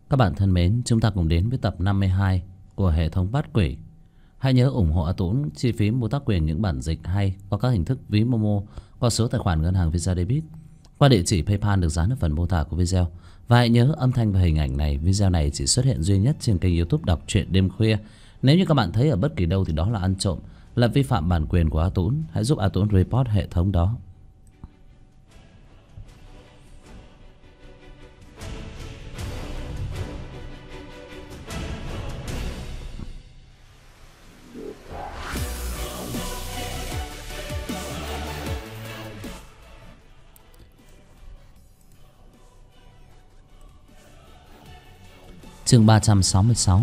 Các bạn thân mến, chúng ta cùng đến với tập 52 của hệ thống Bát Quỷ. Hãy nhớ ủng hộ A Tũng chi phí mua tác quyền những bản dịch hay qua các hình thức ví Momo, qua số tài khoản ngân hàng Visa Debit, qua địa chỉ PayPal được dán ở phần mô tả của video. Và hãy nhớ âm thanh và hình ảnh này, video này chỉ xuất hiện duy nhất trên kênh YouTube Đọc Truyện Đêm Khuya. Nếu như các bạn thấy ở bất kỳ đâu thì đó là ăn trộm, là vi phạm bản quyền của A Tũng. Hãy giúp A Tũng report hệ thống đó. Chương 366.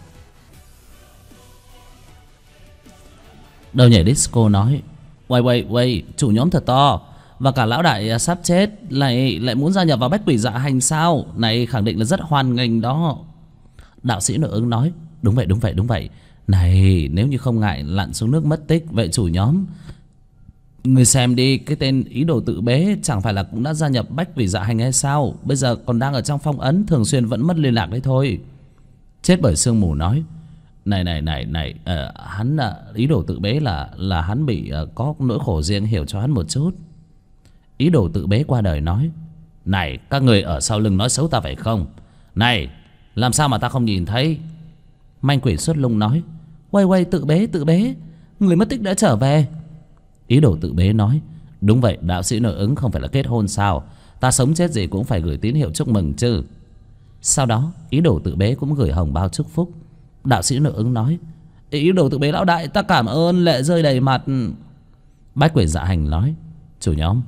Đầu nhảy disco nói: Quay, chủ nhóm thật to, và cả lão đại sắp chết lại muốn gia nhập vào Bách Quỷ Dạ Hành sao? Này khẳng định là rất hoan nghênh đó. Đạo sĩ nội ứng nói: Đúng vậy. Này, nếu như không ngại lặn xuống nước mất tích, vậy chủ nhóm, người xem đi, cái tên ý đồ tự bế chẳng phải là cũng đã gia nhập Bách Quỷ Dạ Hành hay sao? Bây giờ còn đang ở trong phong ấn, thường xuyên vẫn mất liên lạc đấy thôi. Chết bởi sương mù nói: Này, hắn ý đồ tự bế là hắn bị có nỗi khổ riêng, hiểu cho hắn một chút. Ý đồ tự bế qua đời nói: Này, các người ở sau lưng nói xấu ta phải không? Này, làm sao mà ta không nhìn thấy? Manh quỷ xuất lung nói: Quay, tự bế, người mất tích đã trở về. Ý đồ tự bế nói: Đúng vậy, đạo sĩ nội ứng không phải là kết hôn sao? Ta sống chết gì cũng phải gửi tín hiệu chúc mừng chứ. Sau đó ý đồ tự bế cũng gửi hồng bao chúc phúc. Đạo sĩ nội ứng nói: Ý đồ tự bế lão đại, ta cảm ơn, lệ rơi đầy mặt. Bách Quỷ Dạ Hành nói: Chủ nhóm,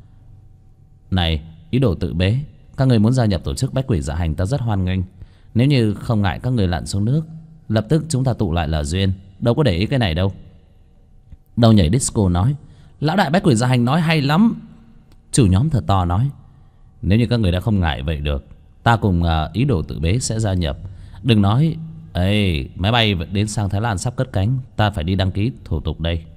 này ý đồ tự bế, các người muốn gia nhập tổ chức Bách Quỷ Dạ Hành ta rất hoan nghênh. Nếu như không ngại các người lặn xuống nước, lập tức chúng ta tụ lại là duyên, đâu có để ý cái này đâu. Đầu nhảy disco nói: Lão đại Bách Quỷ Dạ Hành nói hay lắm. Chủ nhóm thật to nói: Nếu như các người đã không ngại vậy được, ta cùng ý đồ tự bế sẽ gia nhập. Đừng nói: Ê, máy bay đến sang Thái Lan sắp cất cánh, ta phải đi đăng ký thủ tục đây.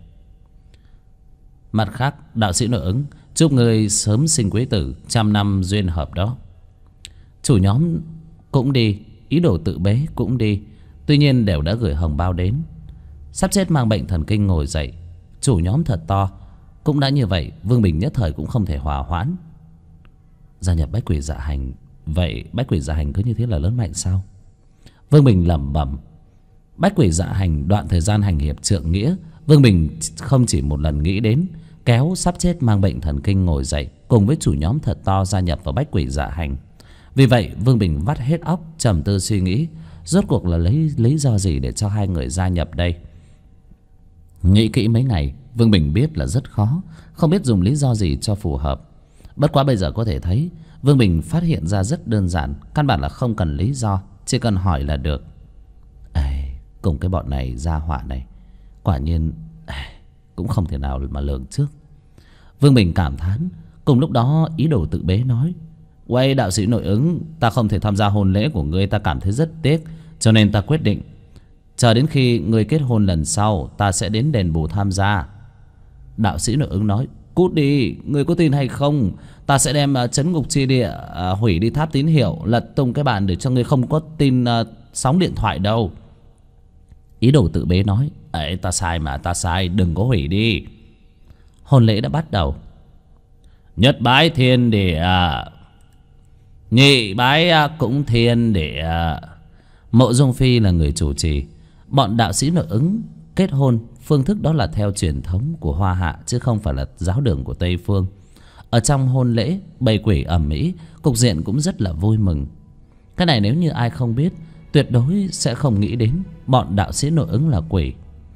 Mặt khác, đạo sĩ nội ứng chúc người sớm sinh quý tử, trăm năm duyên hợp đó. Chủ nhóm cũng đi, ý đồ tự bế cũng đi, tuy nhiên đều đã gửi hồng bao đến. Sắp chết mang bệnh thần kinh ngồi dậy, chủ nhóm thật to cũng đã như vậy. Vương Bình nhất thời cũng không thể hòa hoãn. Gia nhập Bách Quỷ Dạ Hành, vậy Bách Quỷ Dạ Hành cứ như thế là lớn mạnh sao? Vương Bình lẩm bẩm. Bách Quỷ Dạ Hành đoạn thời gian hành hiệp trượng nghĩa, Vương Bình không chỉ một lần nghĩ đến kéo sắp chết mang bệnh thần kinh ngồi dậy cùng với chủ nhóm thật to gia nhập vào Bách Quỷ Dạ Hành. Vì vậy Vương Bình vắt hết óc trầm tư suy nghĩ, rốt cuộc là lấy lý do gì để cho hai người gia nhập đây. Nghĩ kỹ mấy ngày, Vương Bình biết là rất khó, không biết dùng lý do gì cho phù hợp. Bất quá bây giờ có thể thấy Vương Bình phát hiện ra rất đơn giản, căn bản là không cần lý do, chỉ cần hỏi là được. Cùng cái bọn này ra họa này, quả nhiên cũng không thể nào mà lường trước. Vương Bình cảm thán. Cùng lúc đó ý đồ tự bế nói: Quay, đạo sĩ nội ứng, ta không thể tham gia hôn lễ của ngươi, ta cảm thấy rất tiếc, cho nên ta quyết định chờ đến khi ngươi kết hôn lần sau, ta sẽ đến đền bù tham gia. Đạo sĩ nội ứng nói: Cút đi, ngươi có tin hay không? Ta sẽ đem trấn ngục chi địa hủy đi tháp tín hiệu, lật tung cái bàn để cho ngươi không có tin sóng điện thoại đâu. Ý đồ tự bế nói: Ấy, ta sai mà, ta sai, đừng có hủy đi. Hôn lễ đã bắt đầu. Nhất bái thiên địa, nhị bái cũng thiên địa. Mộ Dung Phi là người chủ trì. Bọn đạo sĩ nội ứng kết hôn, phương thức đó là theo truyền thống của Hoa Hạ, chứ không phải là giáo đường của Tây Phương. Ở trong hôn lễ, bầy quỷ ầm ĩ, cục diện cũng rất là vui mừng. Cái này nếu như ai không biết, tuyệt đối sẽ không nghĩ đến bọn đạo sĩ nội ứng là quỷ.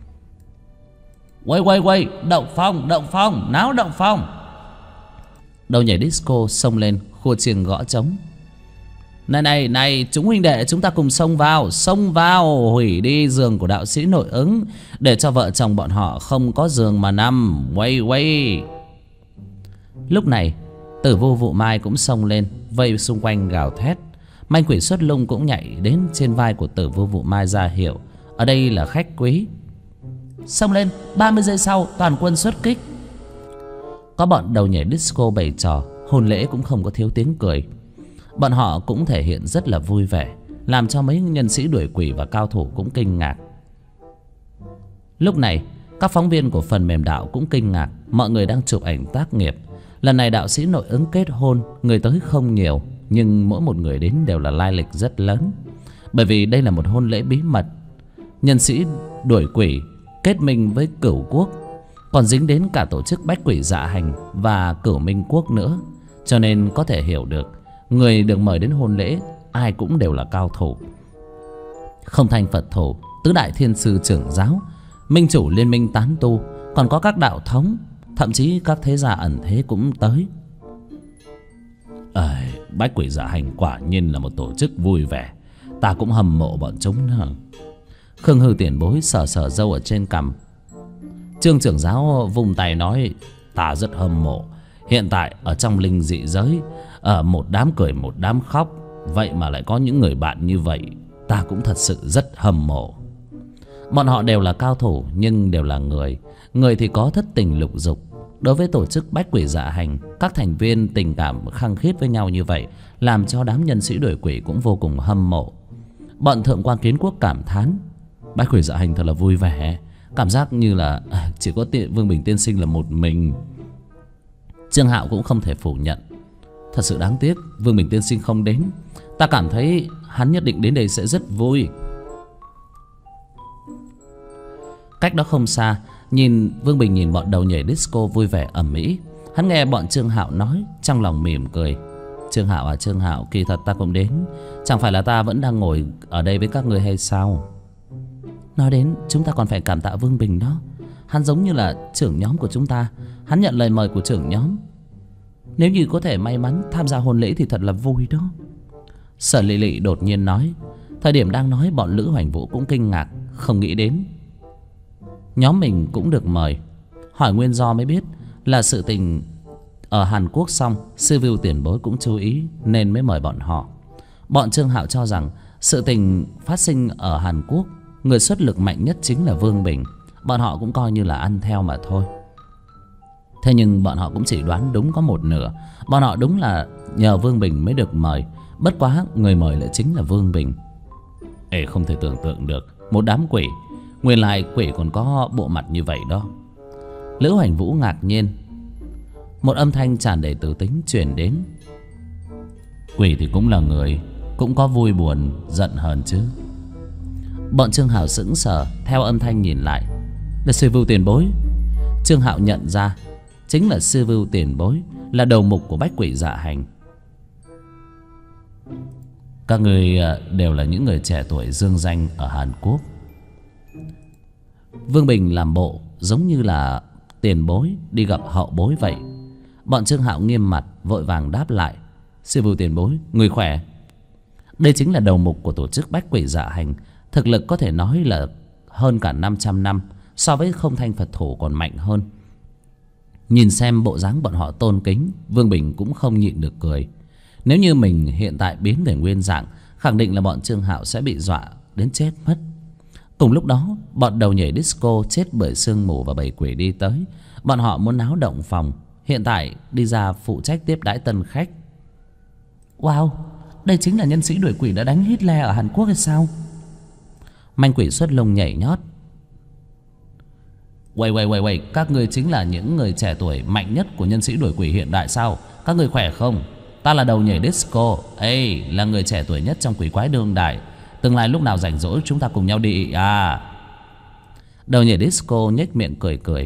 Quay, động phong, náo động phong. Đầu nhảy disco xông lên, khua chiêng gõ trống. Này, chúng huynh đệ, chúng ta cùng xông vào, hủy đi giường của đạo sĩ nội ứng, để cho vợ chồng bọn họ không có giường mà nằm. Quay. Lúc này Tử Vô Vụ Mai cũng xông lên, vây xung quanh gào thét. Manh quỷ xuất lung cũng nhảy đến trên vai của Tử Vô Vụ Mai ra hiệu ở đây là khách quý. Xông lên, 30 giây sau toàn quân xuất kích. Có bọn đầu nhảy disco bày trò, hôn lễ cũng không có thiếu tiếng cười. Bọn họ cũng thể hiện rất là vui vẻ. làm cho mấy nhân sĩ đuổi quỷ và cao thủ cũng kinh ngạc. Lúc này các phóng viên của phần mềm đạo cũng kinh ngạc. Mọi người đang chụp ảnh tác nghiệp. Lần này đạo sĩ nội ứng kết hôn, người tới không nhiều, nhưng mỗi một người đến đều là lai lịch rất lớn. Bởi vì đây là một hôn lễ bí mật. Nhân sĩ đuổi quỷ kết minh với Cửu Quốc, còn dính đến cả tổ chức Bách Quỷ Dạ Hành và Cửu Minh Quốc nữa. Cho nên có thể hiểu được người được mời đến hôn lễ ai cũng đều là cao thủ. Không Thanh Phật thủ, tứ đại thiên sư trưởng giáo, minh chủ liên minh tán tu, còn có các đạo thống, thậm chí các thế gia ẩn thế cũng tới. Bách Quỷ Dạ Hành quả nhiên là một tổ chức vui vẻ, ta cũng hâm mộ bọn chúng nữa. Khương Hư tiền bối sờ sờ râu ở trên cằm. Trương trưởng giáo vùng tay nói, ta rất hâm mộ. Hiện tại ở trong linh dị giới, ở một đám cười một đám khóc, vậy mà lại có những người bạn như vậy, ta cũng thật sự rất hâm mộ. Bọn họ đều là cao thủ nhưng đều là người. Người thì có thất tình lục dục. Đối với tổ chức Bách Quỷ Dạ Hành, các thành viên tình cảm khăng khít với nhau như vậy, làm cho đám nhân sĩ đuổi quỷ cũng vô cùng hâm mộ. Bọn Thượng quan Kiến Quốc cảm thán, Bách Quỷ Dạ Hành thật là vui vẻ, cảm giác như là chỉ có Vương Bình tiên sinh là một mình. Trương Hạo cũng không thể phủ nhận, thật sự đáng tiếc Vương Bình tiên sinh không đến. Ta cảm thấy hắn nhất định đến đây sẽ rất vui. Cách đó không xa, Vương Bình nhìn bọn đầu nhảy disco vui vẻ ầm ĩ. Hắn nghe bọn Trương Hạo nói, trong lòng mỉm cười. Trương Hạo à Trương Hạo, kỳ thật ta cũng đến. Chẳng phải là ta vẫn đang ngồi ở đây với các người hay sao? Nói đến chúng ta còn phải cảm tạ Vương Bình đó. Hắn giống như là trưởng nhóm của chúng ta. Hắn nhận lời mời của trưởng nhóm. Nếu như có thể may mắn tham gia hôn lễ thì thật là vui đó. Sở Lị Lị đột nhiên nói. Thời điểm đang nói, bọn Lữ Hoành Vũ cũng kinh ngạc, không nghĩ đến nhóm mình cũng được mời. Hỏi nguyên do mới biết là sự tình ở Hàn Quốc xong, sư Vưu tiền bối cũng chú ý nên mới mời bọn họ. Bọn Trương Hạo cho rằng sự tình phát sinh ở Hàn Quốc, người xuất lực mạnh nhất chính là Vương Bình. Bọn họ cũng coi như là ăn theo mà thôi. Thế nhưng bọn họ cũng chỉ đoán đúng có một nửa. Bọn họ đúng là nhờ Vương Bình mới được mời. Bất quá người mời lại chính là Vương Bình. Không thể tưởng tượng được, một đám quỷ, nguyên lai quỷ còn có bộ mặt như vậy đó. Lữ Hoành Vũ ngạc nhiên. Một âm thanh tràn đầy từ tính truyền đến. Quỷ thì cũng là người, cũng có vui buồn, giận hờn chứ. Bọn Trương Hạo sững sờ, theo âm thanh nhìn lại. Là sư Vưu tiền bối. Trương Hạo nhận ra chính là sư Vưu tiền bối, là đầu mục của Bách Quỷ Dạ Hành. Các người đều là những người trẻ tuổi dương danh ở Hàn Quốc. Vương Bình làm bộ giống như là tiền bối đi gặp hậu bối vậy. Bọn Trương Hạo nghiêm mặt vội vàng đáp lại. Sư Vưu tiền bối, người khỏe. Đây chính là đầu mục của tổ chức Bách Quỷ Dạ Hành. Thực lực có thể nói là hơn cả 500 năm. So với Không Thanh Phật thủ còn mạnh hơn. Nhìn xem bộ dáng bọn họ tôn kính, Vương Bình cũng không nhịn được cười. Nếu như mình hiện tại biến về nguyên dạng, khẳng định là bọn Trương Hạo sẽ bị dọa đến chết mất. Cùng lúc đó, bọn đầu nhảy disco chết bởi sương mù và bầy quỷ đi tới. Bọn họ muốn náo động phòng, hiện tại đi ra phụ trách tiếp đãi tân khách. Wow, đây chính là nhân sĩ đuổi quỷ đã đánh Hitler ở Hàn Quốc hay sao? Manh quỷ xuất lông nhảy nhót. Quay, các người chính là những người trẻ tuổi mạnh nhất của nhân sĩ đuổi quỷ hiện đại sao? Các người khỏe không? Ta là đầu nhảy disco, là người trẻ tuổi nhất trong quỷ quái đương đại. Tương lai lúc nào rảnh rỗi chúng ta cùng nhau đi à? Đầu nhảy disco nhếch miệng cười cười.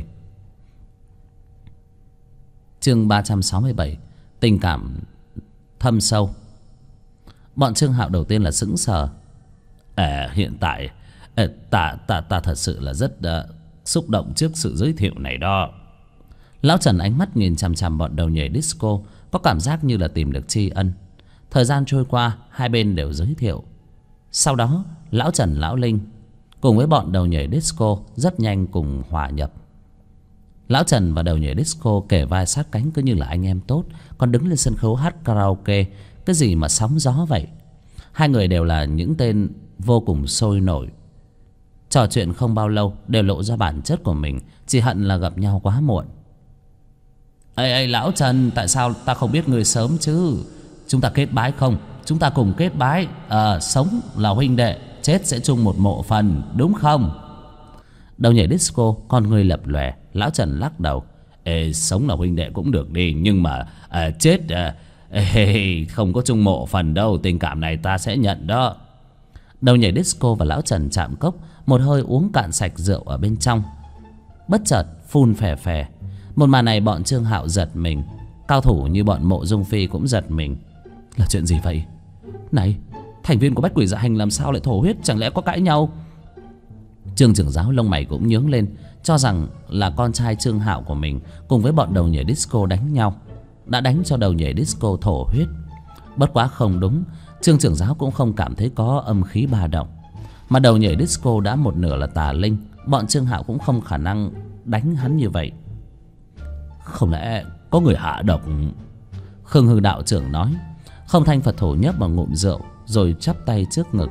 Chương 367, tình cảm thâm sâu. Bọn Trương Hạo đầu tiên là sững sờ. Hiện tại ta thật sự là rất xúc động trước sự giới thiệu này đó. Lão Trần ánh mắt nhìn chằm chằm bọn đầu nhảy disco, có cảm giác như là tìm được tri ân. Thời gian trôi qua, hai bên đều giới thiệu. Sau đó Lão Trần, Lão Linh cùng với bọn đầu nhảy disco rất nhanh cùng hòa nhập. Lão Trần và đầu nhảy disco kề vai sát cánh cứ như là anh em tốt, còn đứng lên sân khấu hát karaoke. Cái gì mà sóng gió vậy. Hai người đều là những tên vô cùng sôi nổi. Trò chuyện không bao lâu đều lộ ra bản chất của mình, chỉ hận là gặp nhau quá muộn. Ê Lão Trần, tại sao ta không biết người sớm chứ? Chúng ta kết bái không? chúng ta cùng kết bái. Sống là huynh đệ, chết sẽ chung một mộ phần, đúng không? Đầu nhảy disco con người lập lòe. Lão Trần lắc đầu. Sống là huynh đệ cũng được đi, nhưng mà chết không có chung mộ phần đâu. Tình cảm này ta sẽ nhận đó. Đầu nhảy disco và lão Trần chạm cốc, một hơi uống cạn sạch rượu ở bên trong, bất chợt phun phè phè. Một màn này bọn Trương Hạo giật mình, cao thủ như bọn Mộ Dung Phi cũng giật mình. Là chuyện gì vậy? Này, thành viên của Bách Quỷ Dạ Hành làm sao lại thổ huyết? Chẳng lẽ có cãi nhau? Trương trưởng giáo lông mày cũng nhướng lên, cho rằng là con trai Trương Hạo của mình cùng với bọn đầu nhảy disco đánh nhau, đã đánh cho đầu nhảy disco thổ huyết. Bất quá không đúng, Trương trưởng giáo cũng không cảm thấy có âm khí ba động. Mà đầu nhảy disco đã một nửa là tà linh, bọn Trương Hạo cũng không khả năng đánh hắn như vậy. Không lẽ có người hạ độc? Khương Hư đạo trưởng nói. Không Thanh Phật thủ nhấp vào ngụm rượu rồi chắp tay trước ngực.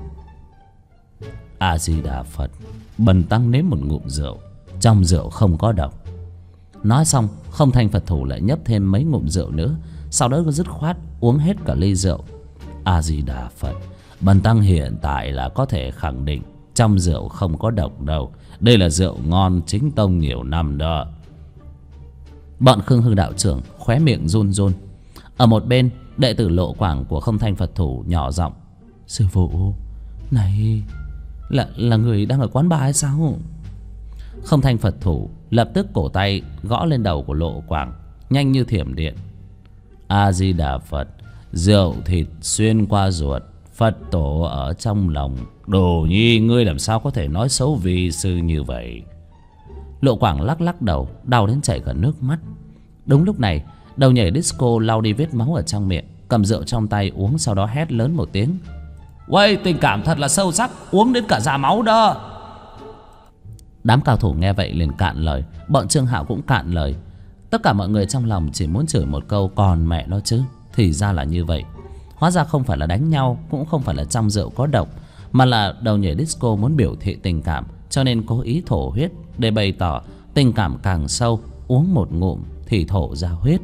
A Di Đà Phật. Bần tăng nếm một ngụm rượu, trong rượu không có độc. Nói xong, Không Thanh Phật thủ lại nhấp thêm mấy ngụm rượu nữa, sau đó dứt khoát uống hết cả ly rượu. A Di Đà Phật. Bần tăng hiện tại là có thể khẳng định trong rượu không có độc đâu. Đây là rượu ngon chính tông nhiều năm đó. Bọn Khương Hư đạo trưởng khóe miệng run run. Ở một bên, đệ tử Lộ Quảng của Không Thanh Phật thủ nhỏ giọng. Sư phụ, này là người đang ở quán bar hay sao? Không Thanh Phật thủ lập tức cổ tay gõ lên đầu của Lộ Quảng, nhanh như thiểm điện. A Di Đà Phật. Rượu thịt xuyên qua ruột, Phật tổ ở trong lòng. Đồ nhi, ngươi làm sao có thể nói xấu vi sư như vậy? Lộ Quảng lắc lắc đầu, đau đến chảy cả nước mắt. Đúng lúc này, đầu nhảy disco lau đi vết máu ở trong miệng, cầm rượu trong tay uống, sau đó hét lớn một tiếng. Uầy, tình cảm thật là sâu sắc, uống đến cả ra máu đó. Đám cao thủ nghe vậy liền cạn lời. Bọn Trương Hạo cũng cạn lời. Tất cả mọi người trong lòng chỉ muốn chửi một câu còn mẹ nó chứ. Thì ra là như vậy. Hóa ra không phải là đánh nhau, cũng không phải là trong rượu có độc, mà là đầu nhảy disco muốn biểu thị tình cảm, cho nên cố ý thổ huyết để bày tỏ tình cảm càng sâu. Uống một ngụm thì thổ ra huyết.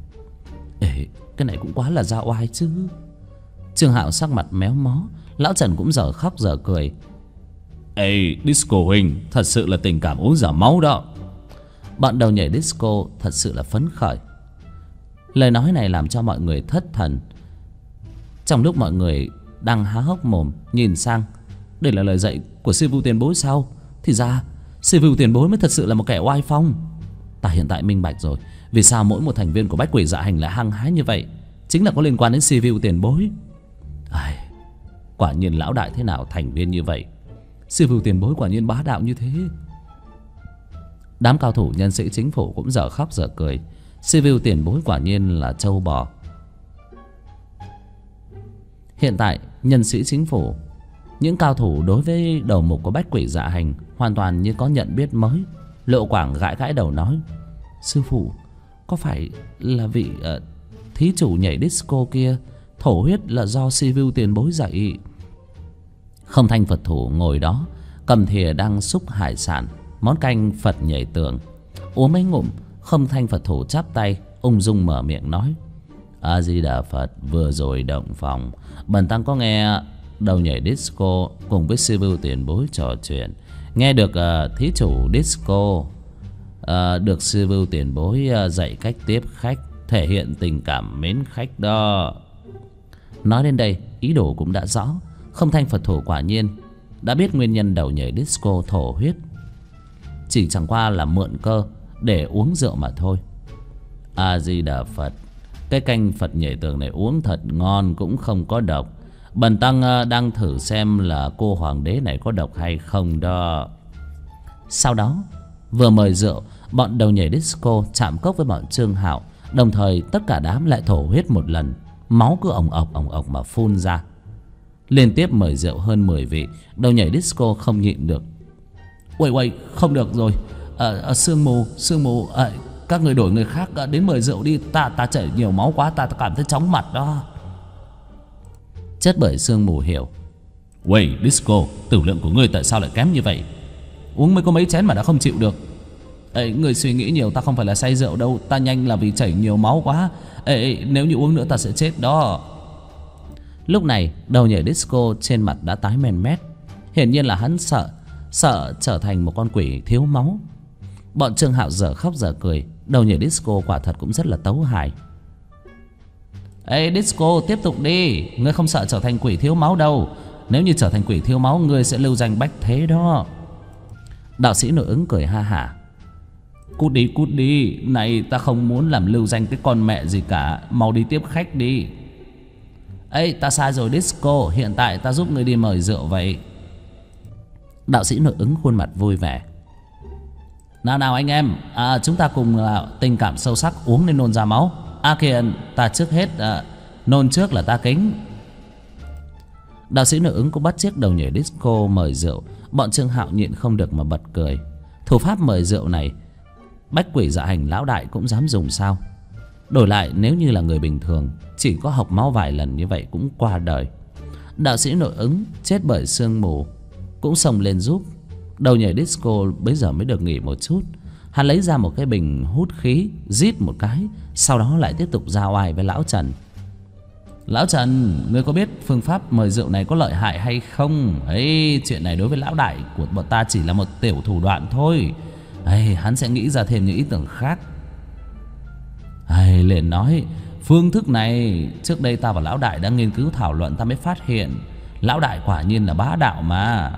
Ê, cái này cũng quá là ra oai chứ. Trương Hạo sắc mặt méo mó. Lão Trần cũng giờ khóc giờ cười. Ê, disco huynh, thật sự là tình cảm uống giả máu đó. Bọn đầu nhảy disco thật sự là phấn khởi. Lời nói này làm cho mọi người thất thần. Trong lúc mọi người đang há hốc mồm nhìn sang, đây là lời dạy của sư phụ tiền bối sao? Thì ra sư phụ tiền bối mới thật sự là một kẻ oai phong. Ta hiện tại minh bạch rồi, vì sao mỗi một thành viên của Bách Quỷ Dạ Hành lại hăng hái như vậy, chính là có liên quan đến sư phụ tiền bối. Quả nhiên lão đại thế nào thành viên như vậy. Sư phụ tiền bối quả nhiên bá đạo như thế. Đám cao thủ nhân sĩ chính phủ cũng dở khóc dở cười. Sư phụ tiền bối quả nhiên là trâu bò. Hiện tại nhân sĩ chính phủ, những cao thủ đối với đầu mục của Bách Quỷ Dạ Hành hoàn toàn như có nhận biết mới. Lộ Quảng gãi gãi đầu nói. Sư phụ, có phải là vị thí chủ nhảy disco kia thổ huyết là do sư phụ tiền bối dạy? Không Thanh Phật thủ ngồi đó cầm thìa đang xúc hải sản, món canh Phật nhảy tường. Uống mấy ngụm, Không Thanh Phật thủ chắp tay ung dung mở miệng nói. A Di Đà Phật. Vừa rồi động phòng, bần tăng có nghe đầu nhảy disco cùng với sư phụ tiền bối trò chuyện, nghe được thí chủ disco được sư phụ tiền bối dạy cách tiếp khách, thể hiện tình cảm mến khách đó. Nói đến đây, ý đồ cũng đã rõ. Không Thanh Phật thủ quả nhiên đã biết nguyên nhân đầu nhảy disco thổ huyết, chỉ chẳng qua là mượn cơ để uống rượu mà thôi. A Di Đà Phật. Cái canh Phật nhảy tường này uống thật ngon, cũng không có độc. Bần tăng đang thử xem là cô hoàng đế này có độc hay không đó. Sau đó vừa mời rượu, bọn đầu nhảy disco chạm cốc với bọn Trương Hạo, đồng thời tất cả đám lại thổ huyết một lần. Máu cứ ồng ọc mà phun ra. Liên tiếp mời rượu hơn 10 vị, đầu nhảy disco không nhịn được. Uầy, không được rồi. Sương mù, các người đổi người khác đến mời rượu đi. Ta chảy nhiều máu quá, ta cảm thấy chóng mặt đó. Chết bởi sương mù hiểu. Uầy, disco, tử lượng của ngươi tại sao lại kém như vậy? Uống mới có mấy chén mà đã không chịu được. Người suy nghĩ nhiều, ta không phải là say rượu đâu. Ta nhanh là vì chảy nhiều máu quá. Nếu như uống nữa ta sẽ chết đó. Lúc này đầu nhảy disco trên mặt đã tái mèn mét. Hiển nhiên là hắn sợ trở thành một con quỷ thiếu máu. Bọn Trương Hạo dở khóc dở cười. Đầu nhảy disco quả thật cũng rất là tấu hài. Ê disco, tiếp tục đi. Ngươi không sợ trở thành quỷ thiếu máu đâu. Nếu như trở thành quỷ thiếu máu, ngươi sẽ lưu danh bách thế đó. Đạo sĩ nội ứng cười ha hả. Cút đi. Này ta không muốn làm lưu danh cái con mẹ gì cả. Mau đi tiếp khách đi. Ê ta sai rồi disco. Hiện tại ta giúp ngươi đi mời rượu vậy. Đạo sĩ nội ứng khuôn mặt vui vẻ. Nào anh em, chúng ta cùng tình cảm sâu sắc uống nên nôn ra máu. Kìa, ta trước hết nôn trước là ta kính. Đạo sĩ nội ứng cũng bắt chiếc đầu nhảy disco mời rượu. Bọn Trương Hạo nhịn không được mà bật cười. Thủ pháp mời rượu này bách quỷ dạ hành lão đại cũng dám dùng sao? Đổi lại nếu như là người bình thường, chỉ có học máu vài lần như vậy cũng qua đời. Đạo sĩ nội ứng chết bởi sương mù cũng xông lên giúp. Đầu nhảy disco bây giờ mới được nghỉ một chút. Hắn lấy ra một cái bình hút khí, rít một cái, sau đó lại tiếp tục ra oai với lão Trần. Lão Trần, ngươi có biết phương pháp mời rượu này có lợi hại hay không? Ấy, chuyện này đối với lão đại của bọn ta chỉ là một tiểu thủ đoạn thôi. Ấy, hắn sẽ nghĩ ra thêm những ý tưởng khác. Ấy, liền nói, phương thức này trước đây ta và lão đại đã nghiên cứu thảo luận, ta mới phát hiện lão đại quả nhiên là bá đạo mà.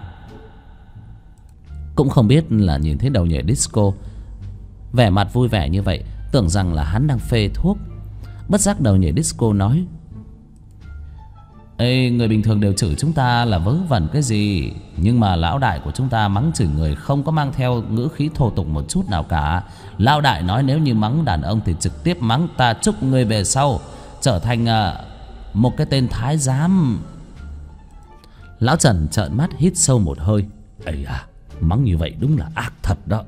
Cũng không biết là nhìn thấy đầu nhảy disco vẻ mặt vui vẻ như vậy, tưởng rằng là hắn đang phê thuốc. Bất giác đầu nhảy disco nói: Ê, người bình thường đều chửi chúng ta là vớ vẩn cái gì, nhưng mà lão đại của chúng ta mắng chửi người không có mang theo ngữ khí thô tục một chút nào cả. Lão đại nói nếu như mắng đàn ông thì trực tiếp mắng: Ta chúc người về sau trở thành một cái tên thái giám. Lão Trần trợn mắt hít sâu một hơi. Ây à, mắng như vậy đúng là ác thật đó.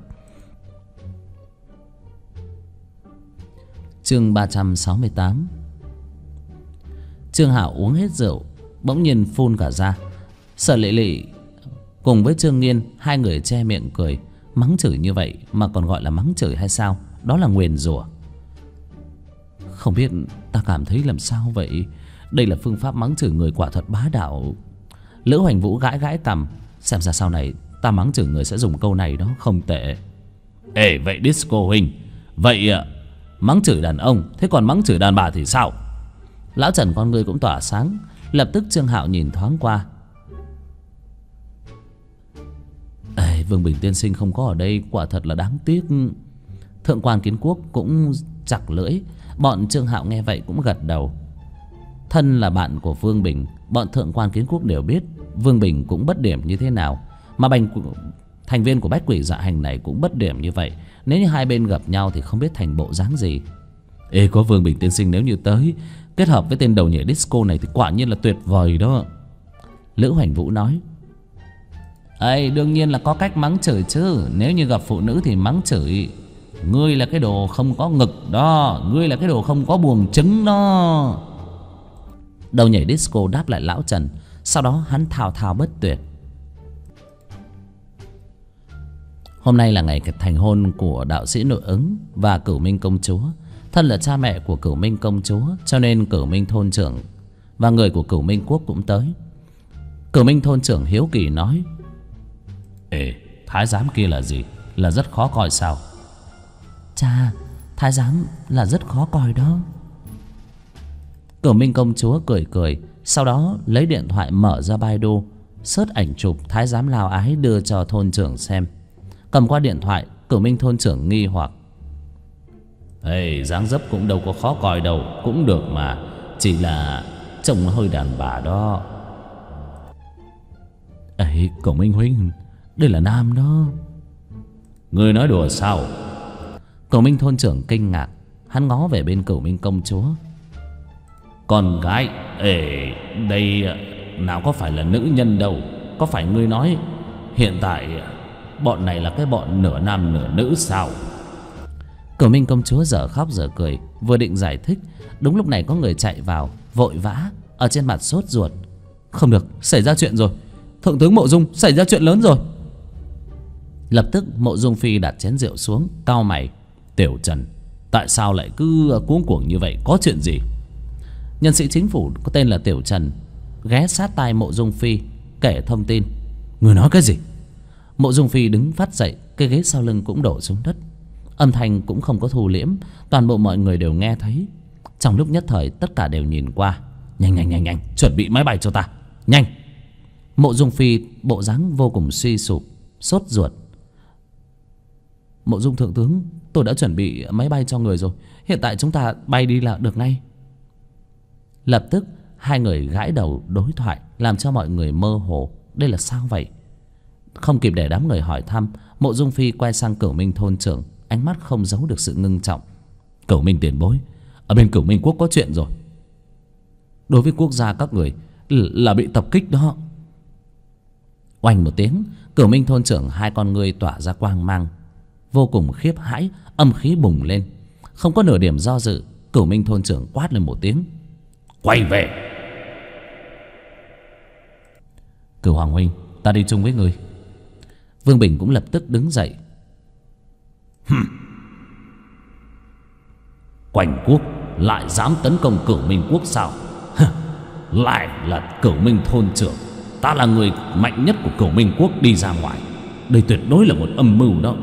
Chương 368. Trương Hạo uống hết rượu bỗng nhiên phun cả ra. Sở Lệ Lệ cùng với Trương Nghiên, hai người che miệng cười. Mắng chửi như vậy mà còn gọi là mắng chửi hay sao? Đó là nguyền rủa. Không biết ta cảm thấy làm sao vậy. Đây là phương pháp mắng chửi người quả thật bá đạo. Lữ Hoành Vũ gãi gãi cằm. Xem ra sau này ta mắng chửi người sẽ dùng câu này đó, không tệ. Ê vậy disco huynh, vậy mắng chửi đàn ông, thế còn mắng chửi đàn bà thì sao? Lão Trần con người cũng tỏa sáng. Lập tức Trương Hạo nhìn thoáng qua. Ê, Vương Bình tiên sinh không có ở đây, quả thật là đáng tiếc. Thượng quan Kiến Quốc cũng chặt lưỡi. Bọn Trương Hạo nghe vậy cũng gật đầu. Thân là bạn của Vương Bình, bọn Thượng quan Kiến Quốc đều biết Vương Bình cũng bất điểm như thế nào, mà thành viên của bách quỷ dạ hành này cũng bất điểm như vậy. Nếu như hai bên gặp nhau thì không biết thành bộ dáng gì. Ê, có Vương Bình tiên sinh nếu như tới kết hợp với tên đầu nhảy disco này thì quả nhiên là tuyệt vời đó. Lữ Hoành Vũ nói. Ê, đương nhiên là có cách mắng chửi chứ. Nếu như gặp phụ nữ thì mắng chửi: Ngươi là cái đồ không có ngực đó, ngươi là cái đồ không có buồng trứng đó. Đầu nhảy disco đáp lại lão Trần. Sau đó hắn thao thao bất tuyệt. Hôm nay là ngày thành hôn của đạo sĩ nội ứng và Cửu Minh công chúa. Thân là cha mẹ của Cửu Minh công chúa, cho nên Cửu Minh thôn trưởng và người của Cửu Minh quốc cũng tới. Cửu Minh thôn trưởng hiếu kỳ nói: Ê, thái giám kia là gì? Là rất khó coi sao? Cha, thái giám là rất khó coi đó. Cửu Minh công chúa cười cười. Sau đó lấy điện thoại mở ra Baidu, search ảnh chụp thái giám lao ái đưa cho thôn trưởng xem. Cầm qua điện thoại, Cửu Minh thôn trưởng nghi hoặc: Ê, dáng dấp cũng đâu có khó coi đâu, cũng được mà, chỉ là trông nó hơi đàn bà đó. Ê, Cửu Minh huynh, đây là nam đó. Ngươi nói đùa sao? Cửu Minh thôn trưởng kinh ngạc. Hắn ngó về bên Cửu Minh công chúa. Con gái, ê, đây nào có phải là nữ nhân đâu. Có phải ngươi nói hiện tại bọn này là cái bọn nửa nam nửa nữ sao? Cửu Minh công chúa dở khóc dở cười, vừa định giải thích, đúng lúc này có người chạy vào vội vã, ở trên mặt sốt ruột. Không được, xảy ra chuyện rồi. Thượng tướng Mộ Dung, xảy ra chuyện lớn rồi. Lập tức Mộ Dung Phi đặt chén rượu xuống, cau mày. Tiểu Trần, tại sao lại cứ cuống cuồng như vậy, có chuyện gì? Nhân sĩ chính phủ có tên là Tiểu Trần ghé sát tai Mộ Dung Phi kể thông tin. Người nói cái gì? Mộ Dung Phi đứng phát dậy, cái ghế sau lưng cũng đổ xuống đất. Âm thanh cũng không có thu liễm, toàn bộ mọi người đều nghe thấy. Trong lúc nhất thời tất cả đều nhìn qua. Nhanh, chuẩn bị máy bay cho ta, nhanh. Mộ Dung Phi bộ dáng vô cùng suy sụp, sốt ruột. Mộ Dung thượng tướng, tôi đã chuẩn bị máy bay cho người rồi, hiện tại chúng ta bay đi là được ngay. Lập tức hai người gãi đầu đối thoại, làm cho mọi người mơ hồ. Đây là sao vậy? Không kịp để đám người hỏi thăm, Mộ Dung Phi quay sang Cửu Minh thôn trưởng, ánh mắt không giấu được sự ngưng trọng. Cửu Minh tiền bối, ở bên Cửu Minh quốc có chuyện rồi. Đối với quốc gia các người là bị tập kích đó. Oanh một tiếng, Cửu Minh thôn trưởng hai con ngươi tỏa ra quang mang, vô cùng khiếp hãi, âm khí bùng lên. Không có nửa điểm do dự, Cửu Minh thôn trưởng quát lên một tiếng. Quay về. Cửu Hoàng huynh, ta đi chung với ngươi. Vương Bình cũng lập tức đứng dậy. Quanh quốc lại dám tấn công Cửu Minh quốc sao? Lại là Cửu Minh thôn trưởng. Ta là người mạnh nhất của Cửu Minh quốc đi ra ngoài. Đây tuyệt đối là một âm mưu đó.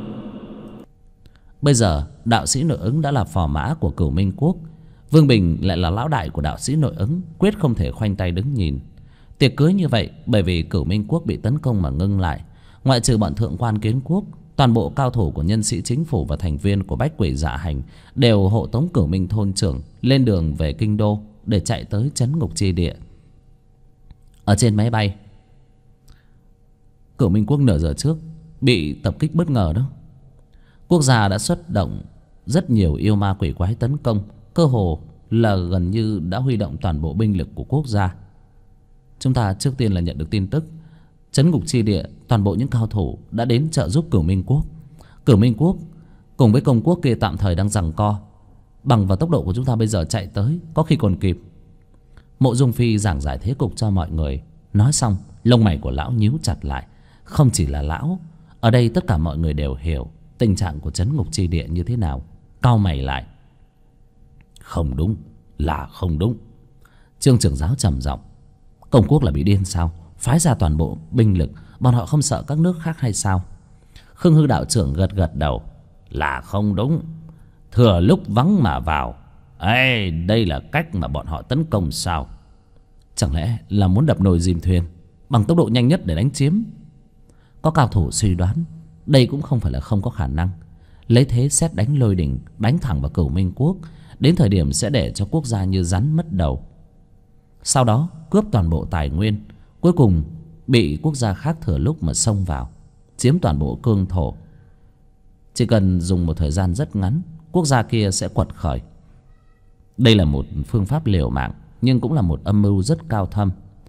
Bây giờ đạo sĩ nội ứng đã là phò mã của Cửu Minh quốc, Vương Bình lại là lão đại của đạo sĩ nội ứng, quyết không thể khoanh tay đứng nhìn. Tiệc cưới như vậy bởi vì Cửu Minh quốc bị tấn công mà ngưng lại. Ngoại trừ bọn thượng quan Kiến quốc, toàn bộ cao thủ của nhân sĩ chính phủ và thành viên của Bách Quỷ Dạ Hành đều hộ tống Cửu Minh thôn trưởng lên đường về kinh đô để chạy tới trấn ngục chi địa. Ở trên máy bay, Cửu Minh quốc nửa giờ trước bị tập kích bất ngờ đó. Quốc gia đã xuất động rất nhiều yêu ma quỷ quái tấn công, cơ hồ là gần như đã huy động toàn bộ binh lực của quốc gia. Chúng ta trước tiên là nhận được tin tức trấn ngục chi địa toàn bộ những cao thủ đã đến trợ giúp Cửu Minh quốc. Cửu Minh quốc cùng với công quốc kia tạm thời đang giằng co, bằng vào tốc độ của chúng ta bây giờ chạy tới có khi còn kịp. Mộ Dung Phi giảng giải thế cục cho mọi người. Nói xong, lông mày của lão nhíu chặt lại. Không chỉ là lão, ở đây tất cả mọi người đều hiểu tình trạng của trấn ngục chi địa như thế nào. Cau mày lại. Không đúng, là không đúng. Trương trưởng giáo trầm giọng. Công quốc là bị điên sao? Phái ra toàn bộ binh lực, bọn họ không sợ các nước khác hay sao? Khương Hư đạo trưởng gật gật đầu. Là không đúng. Thừa lúc vắng mà vào. Ê, đây là cách mà bọn họ tấn công sao? Chẳng lẽ là muốn đập nồi dìm thuyền bằng tốc độ nhanh nhất để đánh chiếm? Có cao thủ suy đoán đây cũng không phải là không có khả năng. Lấy thế sét đánh lôi đỉnh, đánh thẳng vào Cửu Minh quốc, đến thời điểm sẽ để cho quốc gia như rắn mất đầu. Sau đó cướp toàn bộ tài nguyên, cuối cùng bị quốc gia khác thừa lúc mà xông vào, chiếm toàn bộ cương thổ. Chỉ cần dùng một thời gian rất ngắn, quốc gia kia sẽ quật khởi. Đây là một phương pháp liều mạng, nhưng cũng là một âm mưu rất cao thâm.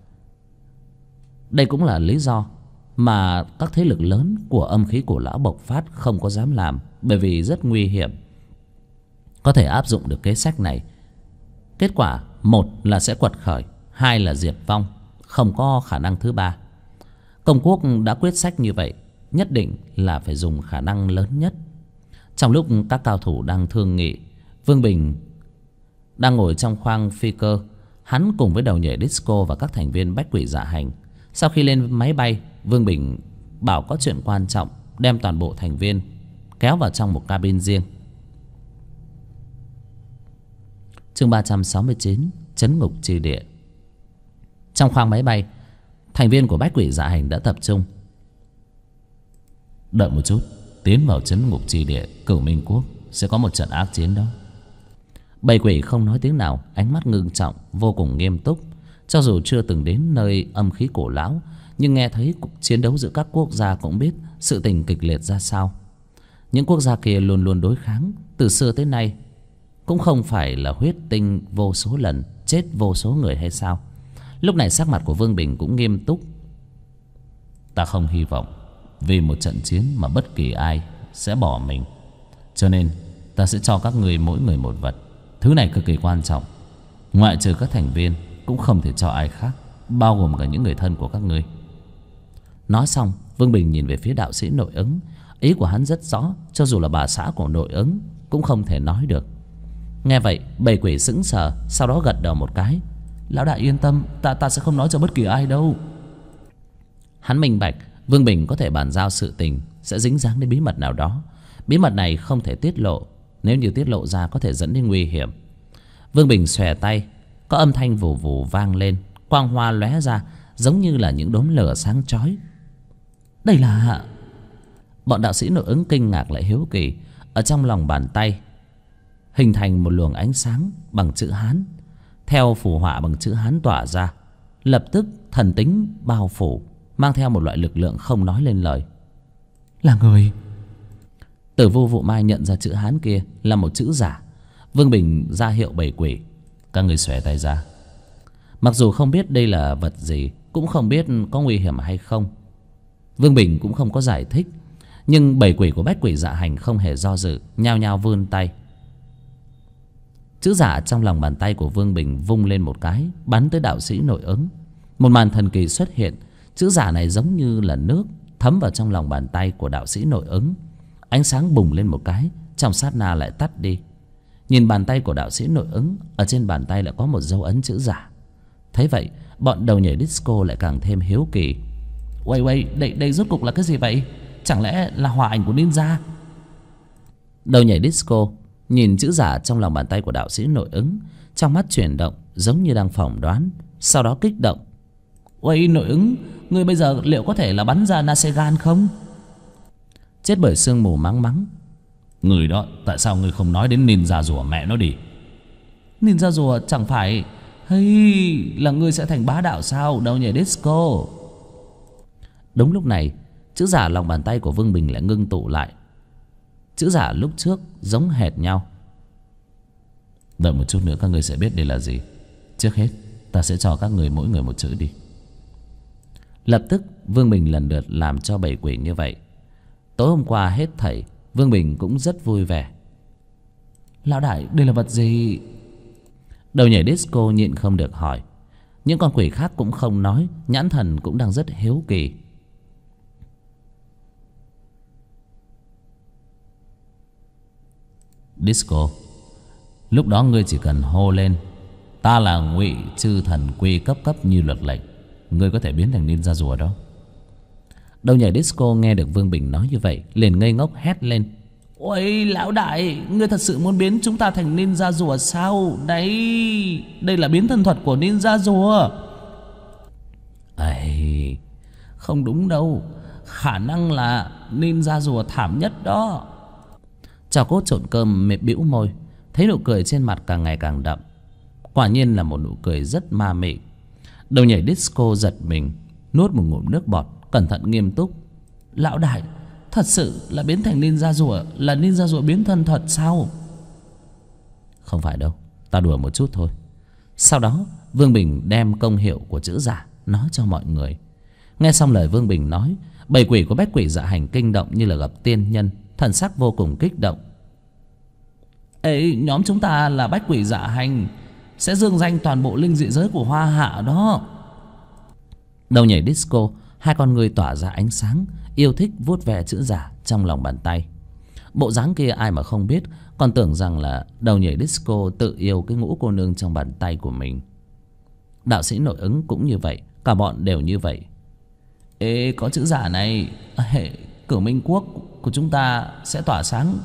Đây cũng là lý do mà các thế lực lớn của âm khí cổ lão bộc phát không có dám làm, bởi vì rất nguy hiểm. Có thể áp dụng được kế sách này, kết quả một là sẽ quật khởi, hai là diệt vong, không có khả năng thứ ba. Công quốc đã quyết sách như vậy, nhất định là phải dùng khả năng lớn nhất. Trong lúc các cao thủ đang thương nghị, Vương Bình đang ngồi trong khoang phi cơ. Hắn cùng với đầu nhảy disco và các thành viên Bách Quỷ Dạ Hành. Sau khi lên máy bay, Vương Bình bảo có chuyện quan trọng, đem toàn bộ thành viên kéo vào trong một cabin riêng. Chương 369, trấn ngục chi địa. Trong khoang máy bay, thành viên của Bách Quỷ Dạ Hành đã tập trung. Đợi một chút, tiến vào trấn ngục chi địa Cửu Minh quốc sẽ có một trận ác chiến đó. Bầy quỷ không nói tiếng nào, ánh mắt ngưng trọng, vô cùng nghiêm túc. Cho dù chưa từng đến nơi âm khí cổ lão, nhưng nghe thấy cuộc chiến đấu giữa các quốc gia cũng biết sự tình kịch liệt ra sao. Những quốc gia kia luôn luôn đối kháng từ xưa tới nay, cũng không phải là huyết tinh vô số lần, chết vô số người hay sao? Lúc này sắc mặt của Vương Bình cũng nghiêm túc. Ta không hy vọng vì một trận chiến mà bất kỳ ai sẽ bỏ mình, cho nên ta sẽ cho các người mỗi người một vật. Thứ này cực kỳ quan trọng, ngoại trừ các thành viên cũng không thể cho ai khác, bao gồm cả những người thân của các ngươi. Nói xong, Vương Bình nhìn về phía đạo sĩ nội ứng. Ý của hắn rất rõ, cho dù là bà xã của nội ứng cũng không thể nói được. Nghe vậy, bầy quỷ sững sờ, sau đó gật đầu một cái. Lão đại yên tâm, ta sẽ không nói cho bất kỳ ai đâu. Hắn minh bạch Vương Bình có thể bàn giao sự tình sẽ dính dáng đến bí mật nào đó. Bí mật này không thể tiết lộ, nếu như tiết lộ ra có thể dẫn đến nguy hiểm. Vương Bình xòe tay, có âm thanh vù vù vang lên, quang hoa lóe ra giống như là những đốm lửa sáng chói. Đây là... Bọn đạo sĩ nội ứng kinh ngạc lại hiếu kỳ. Ở trong lòng bàn tay hình thành một luồng ánh sáng bằng chữ Hán, theo phù họa bằng chữ Hán tỏa ra, lập tức thần tính bao phủ, mang theo một loại lực lượng không nói lên lời. Là người. Tử Vu Vụ Mai nhận ra chữ Hán kia là một chữ giả. Vương Bình ra hiệu bầy quỷ, các người xòe tay ra. Mặc dù không biết đây là vật gì, cũng không biết có nguy hiểm hay không, Vương Bình cũng không có giải thích. Nhưng bầy quỷ của Bách Quỷ Dạ Hành không hề do dự, nhao nhao vươn tay. Chữ giả trong lòng bàn tay của Vương Bình vung lên một cái, bắn tới đạo sĩ nội ứng. Một màn thần kỳ xuất hiện. Chữ giả này giống như là nước thấm vào trong lòng bàn tay của đạo sĩ nội ứng. Ánh sáng bùng lên một cái, trong sát na lại tắt đi. Nhìn bàn tay của đạo sĩ nội ứng, ở trên bàn tay lại có một dấu ấn chữ giả. Thấy vậy, bọn đầu nhảy disco lại càng thêm hiếu kỳ. Uầy, đây rốt cục là cái gì vậy? Chẳng lẽ là hòa ảnh của ninja? Đầu nhảy disco nhìn chữ giả trong lòng bàn tay của đạo sĩ nội ứng, trong mắt chuyển động giống như đang phỏng đoán, sau đó kích động. Uầy, nội ứng, ngươi bây giờ liệu có thể là bắn ra Nasegan không? Chết bởi sương mù mắng mắng. Người đó, tại sao ngươi không nói đến ninja rùa mẹ nó đi? Ninja rùa chẳng phải hay là ngươi sẽ thành bá đạo sao, đầu nhảy disco? Đúng lúc này, chữ giả lòng bàn tay của Vương Bình lại ngưng tụ lại. Chữ giả lúc trước giống hệt nhau. Đợi một chút nữa các người sẽ biết đây là gì. Trước hết ta sẽ cho các người mỗi người một chữ đi. Lập tức Vương Bình lần lượt làm cho bầy quỷ như vậy. Tối hôm qua hết thảy, Vương Bình cũng rất vui vẻ. Lão đại, đây là vật gì? Đầu nhảy disco nhịn không được hỏi. Những con quỷ khác cũng không nói, nhãn thần cũng đang rất hiếu kỳ. Disco, lúc đó ngươi chỉ cần hô lên ta là Ngụy Chư Thần Quy cấp như luật lệnh, ngươi có thể biến thành ninja rùa đó. Đầu nhảy disco nghe được Vương Bình nói như vậy liền ngây ngốc hét lên. Ôi lão đại, ngươi thật sự muốn biến chúng ta thành ninja rùa sao? Đây là biến thân thuật của ninja rùa. Ấy, không đúng đâu, khả năng là ninja rùa thảm nhất đó. Chào cốt trộn cơm mệt bĩu môi, thấy nụ cười trên mặt càng ngày càng đậm. Quả nhiên là một nụ cười rất ma mị. Đầu nhảy disco giật mình, nuốt một ngụm nước bọt, cẩn thận nghiêm túc. Lão đại, thật sự là biến thành ninja rùa, là ninja rùa biến thân thuật sao? Không phải đâu, ta đùa một chút thôi. Sau đó Vương Bình đem công hiệu của chữ giả nói cho mọi người. Nghe xong lời Vương Bình nói, bầy quỷ của Bách Quỷ Dạ Hành kinh động như là gặp tiên nhân, thần sắc vô cùng kích động. Ê, nhóm chúng ta là Bách Quỷ Dạ Hành, sẽ dương danh toàn bộ linh dị giới của Hoa Hạ đó. Đầu nhảy disco, hai con người tỏa ra ánh sáng, yêu thích vuốt ve chữ giả trong lòng bàn tay. Bộ dáng kia ai mà không biết, còn tưởng rằng là đầu nhảy disco tự yêu cái ngũ cô nương trong bàn tay của mình. Đạo sĩ nội ứng cũng như vậy, cả bọn đều như vậy. Ê, có chữ giả này, hệ Cửu Minh Quốc của chúng ta sẽ tỏa sáng.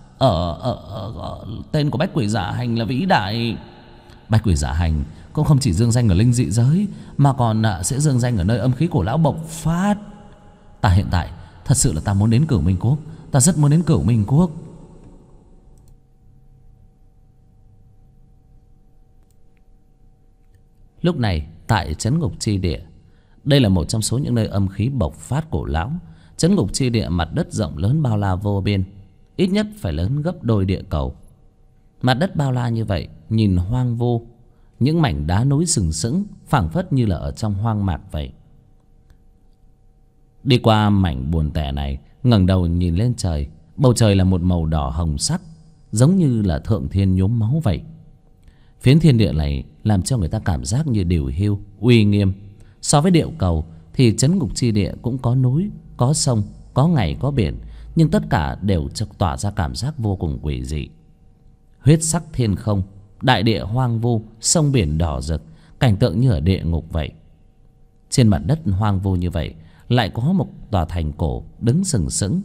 Tên của Bách Quỷ Dạ Hành là vĩ đại. Bách Quỷ Dạ Hành cũng không chỉ dương danh ở linh dị giới, mà còn sẽ dương danh ở nơi âm khí cổ lão bộc phát. Ta hiện tại thật sự là ta muốn đến Cửu Minh Quốc, ta rất muốn đến Cửu Minh Quốc. Lúc này tại Trấn Ngục Chi Địa, đây là một trong số những nơi âm khí bộc phát cổ lão. Trấn Ngục Chi Địa mặt đất rộng lớn bao la vô biên, ít nhất phải lớn gấp đôi địa cầu. Mặt đất bao la như vậy, nhìn hoang vu, những mảnh đá núi sừng sững, phảng phất như là ở trong hoang mạc vậy. Đi qua mảnh buồn tẻ này, ngẩng đầu nhìn lên trời, bầu trời là một màu đỏ hồng sắc, giống như là thượng thiên nhuốm máu vậy. Phiến thiên địa này làm cho người ta cảm giác như điều hiu, uy nghiêm. So với địa cầu thì Trấn Ngục Chi Địa cũng có núi, có sông, có ngày, có biển, nhưng tất cả đều tỏa ra cảm giác vô cùng quỷ dị. Huyết sắc thiên không, đại địa hoang vu, sông biển đỏ rực, Cảnh tượng như ở địa ngục vậy. Trên mặt đất hoang vu như vậy lại có một tòa thành cổ đứng sừng sững.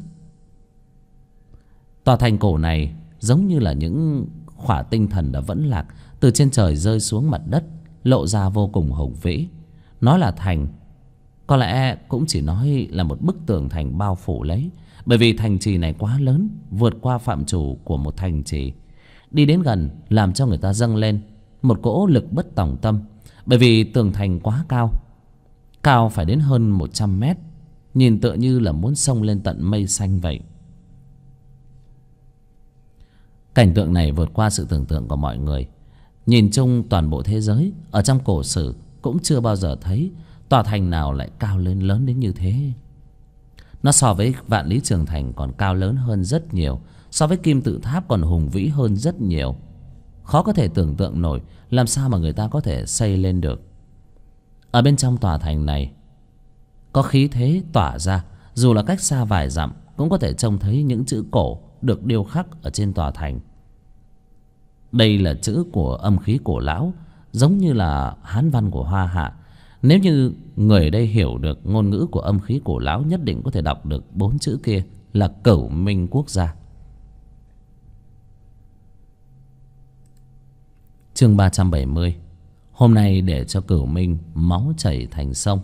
Tòa thành cổ này giống như là những khỏa tinh thần đã vẫn lạc từ trên trời rơi xuống mặt đất, lộ ra vô cùng hùng vĩ. Nói là thành, có lẽ cũng chỉ nói là một bức tường thành bao phủ lấy, bởi vì thành trì này quá lớn, vượt qua phạm trù của một thành trì. Đi đến gần làm cho người ta dâng lên một cỗ lực bất tòng tâm, bởi vì tường thành quá cao, cao phải đến hơn 100 mét, nhìn tựa như là muốn xông lên tận mây xanh vậy. Cảnh tượng này vượt qua sự tưởng tượng của mọi người. Nhìn chung toàn bộ thế giới, ở trong cổ sử cũng chưa bao giờ thấy tòa thành nào lại cao lên lớn đến như thế. Nó so với Vạn Lý Trường Thành còn cao lớn hơn rất nhiều, so với Kim Tự Tháp còn hùng vĩ hơn rất nhiều. Khó có thể tưởng tượng nổi làm sao mà người ta có thể xây lên được. Ở bên trong tòa thành này có khí thế tỏa ra, dù là cách xa vài dặm cũng có thể trông thấy những chữ cổ được điêu khắc ở trên tòa thành. Đây là chữ của âm khí cổ lão, giống như là Hán văn của Hoa Hạ. Nếu như người ở đây hiểu được ngôn ngữ của âm khí cổ lão, nhất định có thể đọc được 4 chữ kia là Cửu Minh Quốc gia. Chương 370. Hôm nay để cho Cửu Minh máu chảy thành sông.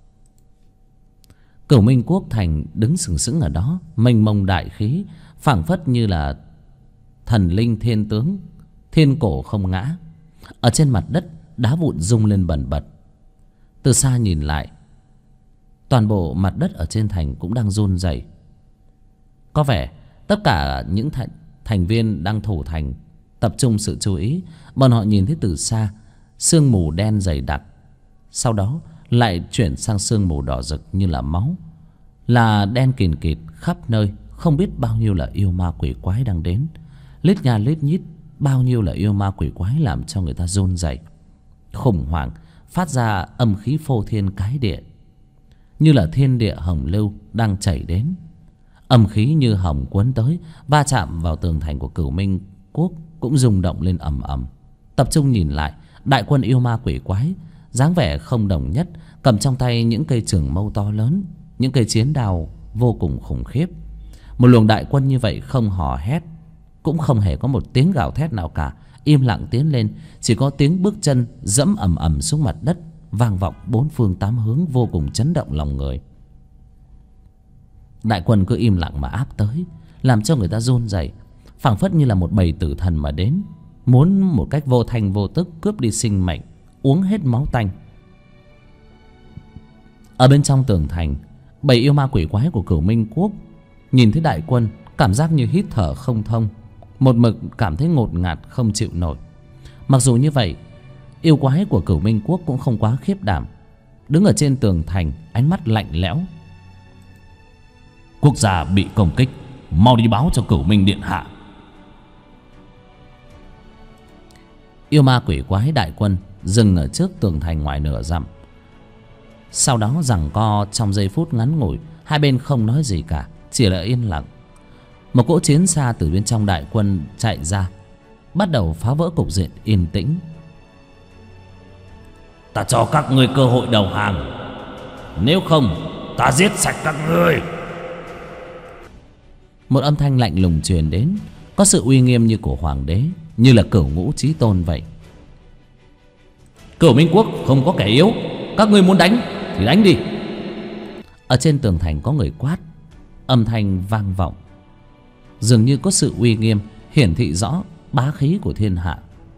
Cửu Minh Quốc thành đứng sừng sững ở đó, mênh mông đại khí, phảng phất như là thần linh thiên tướng, thiên cổ không ngã. Ở trên mặt đất đá vụn rung lên bần bật. Từ xa nhìn lại, toàn bộ mặt đất ở trên thành cũng đang run rẩy. Có vẻ tất cả những thành viên đang thủ thành tập trung sự chú ý. Bọn họ nhìn thấy từ xa sương mù đen dày đặc, sau đó lại chuyển sang sương mù đỏ rực như là máu, là đen kìn kịt khắp nơi. Không biết bao nhiêu là yêu ma quỷ quái đang đến, lít nha lít nhít. Bao nhiêu là yêu ma quỷ quái làm cho người ta run rẩy, khủng hoảng, phát ra âm khí phô thiên cái địa, như là thiên địa hồng lưu đang chảy đến. Âm khí như hồng cuốn tới, va chạm vào tường thành của Cửu Minh Quốc cũng rung động lên ầm ầm. Tập trung nhìn lại, đại quân yêu ma quỷ quái dáng vẻ không đồng nhất, cầm trong tay những cây trường mâu to lớn, những cây chiến đao vô cùng khủng khiếp. Một luồng đại quân như vậy không hò hét, cũng không hề có một tiếng gào thét nào cả, im lặng tiến lên. Chỉ có tiếng bước chân dẫm ầm ầm xuống mặt đất vang vọng 4 phương 8 hướng, vô cùng chấn động lòng người. Đại quân cứ im lặng mà áp tới, làm cho người ta run rẩy, phảng phất như là một bầy tử thần mà đến, muốn một cách vô thanh vô tức cướp đi sinh mệnh, uống hết máu tanh. Ở bên trong tường thành, bầy yêu ma quỷ quái của Cửu Minh Quốc nhìn thấy đại quân, cảm giác như hít thở không thông, một mực cảm thấy ngột ngạt không chịu nổi. Mặc dù như vậy, yêu quái của Cửu Minh Quốc cũng không quá khiếp đảm, đứng ở trên tường thành, ánh mắt lạnh lẽo. Quốc gia bị công kích, mau đi báo cho Cửu Minh điện hạ. Yêu ma quỷ quái đại quân dừng ở trước tường thành ngoài nửa dặm. Sau đó giằng co trong giây phút ngắn ngủi, hai bên không nói gì cả, chỉ là yên lặng. Một cỗ chiến xa từ bên trong đại quân chạy ra, bắt đầu phá vỡ cục diện yên tĩnh. Ta cho các ngươi cơ hội đầu hàng, nếu không ta giết sạch các ngươi. Một âm thanh lạnh lùng truyền đến, có sự uy nghiêm như của hoàng đế, như là Cửu Ngũ Chí Tôn vậy. Cửu Minh Quốc không có kẻ yếu, các ngươi muốn đánh thì đánh đi. Ở trên tường thành có người quát, âm thanh vang vọng, dường như có sự uy nghiêm, hiển thị rõ bá khí của thiên hạ.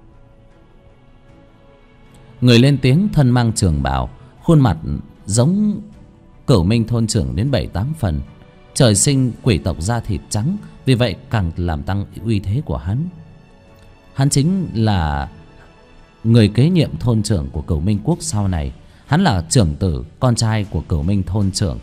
Người lên tiếng thân mang trường bào, khuôn mặt giống Cửu Minh thôn trưởng đến 7-8 phần. Trời sinh quỷ tộc da thịt trắng, vì vậy càng làm tăng uy thế của hắn. Hắn chính là người kế nhiệm thôn trưởng của Cửu Minh Quốc sau này. Hắn là trưởng tử, con trai của Cửu Minh thôn trưởng.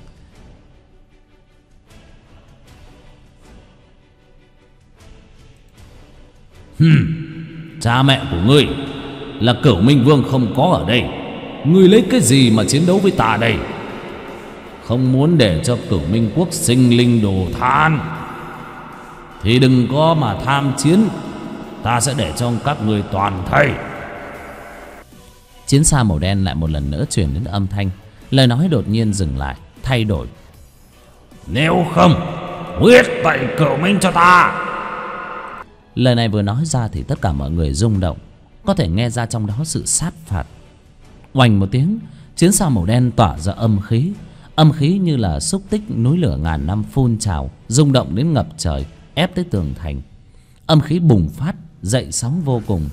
Cha mẹ của ngươi là Cửu Minh Vương không có ở đây, ngươi lấy cái gì mà chiến đấu với ta đây? Không muốn để cho Cửu Minh Quốc sinh linh đồ than thì đừng có mà tham chiến, ta sẽ để cho các ngươi toàn thây. Chiến xa màu đen lại một lần nữa truyền đến âm thanh. Lời nói đột nhiên dừng lại, thay đổi. Nếu không, huyết tẩy Cửu Minh cho ta. Lời này vừa nói ra thì tất cả mọi người rung động, có thể nghe ra trong đó sự sát phạt. Oành một tiếng, chiến xa màu đen tỏa ra âm khí như là xúc tích núi lửa ngàn năm phun trào, rung động đến ngập trời, ép tới tường thành. Âm khí bùng phát, dậy sóng vô cùng.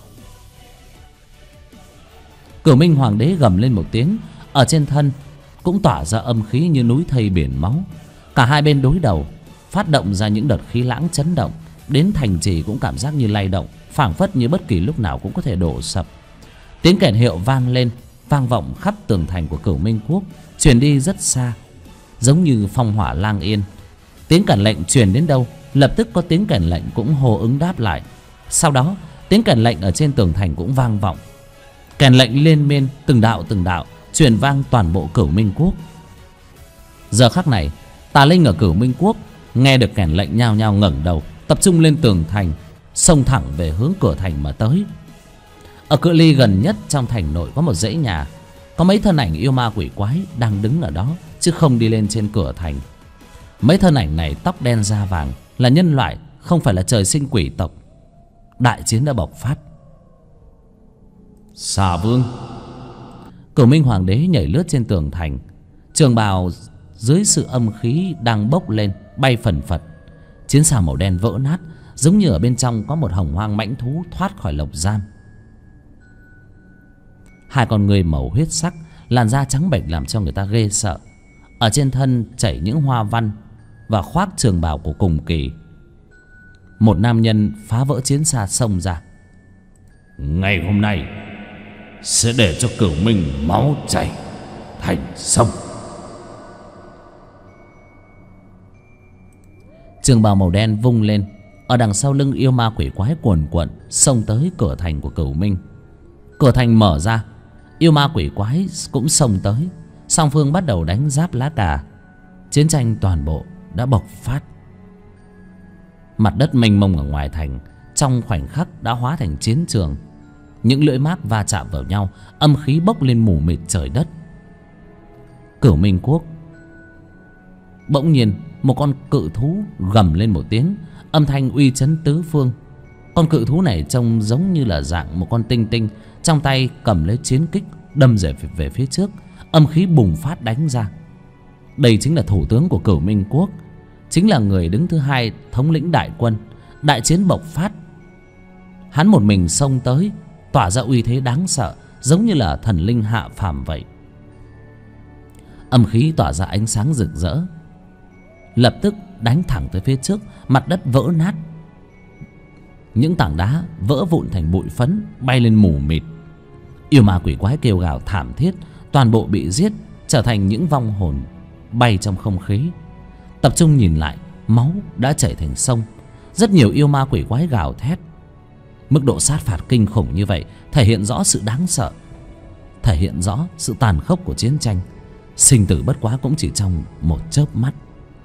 Cửu Minh Hoàng đế gầm lên một tiếng, ở trên thân cũng tỏa ra âm khí như núi thây biển máu. Cả hai bên đối đầu, phát động ra những đợt khí lãng chấn động, đến thành trì cũng cảm giác như lay động, phảng phất như bất kỳ lúc nào cũng có thể đổ sập. Tiếng kèn hiệu vang lên, vang vọng khắp tường thành của Cửu Minh quốc, truyền đi rất xa, giống như phong hỏa lang yên. Tiếng kèn lệnh truyền đến đâu, lập tức có tiếng kèn lệnh cũng hô ứng đáp lại. Sau đó, tiếng kèn lệnh ở trên tường thành cũng vang vọng. Kèn lệnh liên miên, từng đạo truyền vang toàn bộ Cửu Minh quốc. Giờ khắc này, tà linh ở Cửu Minh quốc nghe được kèn lệnh nhao nhao ngẩng đầu, tập trung lên tường thành, xông thẳng về hướng cửa thành mà tới. Ở cự ly gần nhất trong thành nội có một dãy nhà, có mấy thân ảnh yêu ma quỷ quái đang đứng ở đó, chứ không đi lên trên cửa thành. Mấy thân ảnh này tóc đen da vàng, là nhân loại, không phải là trời sinh quỷ tộc. Đại chiến đã bộc phát. Xà Vương. Cửu Minh Hoàng đế nhảy lướt trên tường thành, trường bào dưới sự âm khí đang bốc lên, bay phần phật. Chiến xa màu đen vỡ nát, giống như ở bên trong có một hồng hoang mãnh thú thoát khỏi lồng giam. Hai con người màu huyết sắc, làn da trắng bệch làm cho người ta ghê sợ. Ở trên thân chảy những hoa văn và khoác trường bào của cùng kỳ. Một nam nhân phá vỡ chiến xa xông ra. Ngày hôm nay sẽ để cho Cửu Minh máu chảy thành sông. Trường bào màu đen vung lên, ở đằng sau lưng yêu ma quỷ quái cuồn cuộn xông tới cửa thành của Cửu Minh. Cửa thành mở ra, yêu ma quỷ quái cũng xông tới, song phương bắt đầu đánh giáp lá cà. Chiến tranh toàn bộ đã bộc phát. Mặt đất mênh mông ở ngoài thành trong khoảnh khắc đã hóa thành chiến trường. Những lưỡi mác va chạm vào nhau, âm khí bốc lên mù mịt trời đất. Cửu Minh quốc, bỗng nhiên một con cự thú gầm lên một tiếng, âm thanh uy chấn tứ phương. Con cự thú này trông giống như là dạng một con tinh tinh, trong tay cầm lấy chiến kích đâm về phía trước, âm khí bùng phát đánh ra. Đây chính là thủ tướng của Cửu Minh quốc, chính là người đứng thứ hai thống lĩnh đại quân. Đại chiến bộc phát, hắn một mình xông tới, tỏa ra uy thế đáng sợ, giống như là thần linh hạ phàm vậy. Âm khí tỏa ra ánh sáng rực rỡ, lập tức đánh thẳng tới phía trước. Mặt đất vỡ nát, những tảng đá vỡ vụn thành bụi phấn, bay lên mù mịt. Yêu ma quỷ quái kêu gào thảm thiết, toàn bộ bị giết, trở thành những vong hồn bay trong không khí. Tập trung nhìn lại, máu đã chảy thành sông. Rất nhiều yêu ma quỷ quái gào thét. Mức độ sát phạt kinh khủng như vậy thể hiện rõ sự đáng sợ, thể hiện rõ sự tàn khốc của chiến tranh. Sinh tử bất quá cũng chỉ trong một chớp mắt.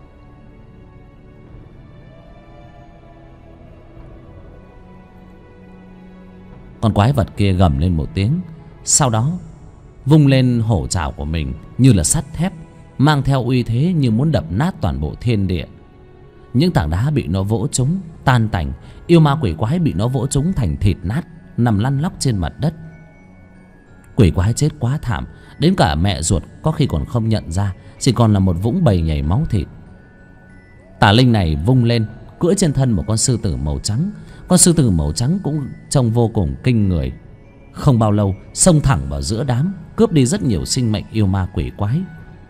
Con quái vật kia gầm lên một tiếng, sau đó vung lên hổ trảo của mình như là sắt thép, mang theo uy thế như muốn đập nát toàn bộ thiên địa. Những tảng đá bị nó vỗ trúng tan tành, yêu ma quỷ quái bị nó vỗ trúng thành thịt nát, nằm lăn lóc trên mặt đất. Quỷ quái chết quá thảm, đến cả mẹ ruột có khi còn không nhận ra, chỉ còn là một vũng bầy nhảy máu thịt. Tà linh này vung lên, cưỡi trên thân một con sư tử màu trắng. Con sư tử màu trắng cũng trông vô cùng kinh người. Không bao lâu xông thẳng vào giữa đám, cướp đi rất nhiều sinh mệnh yêu ma quỷ quái.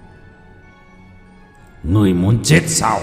Người muốn chết sao?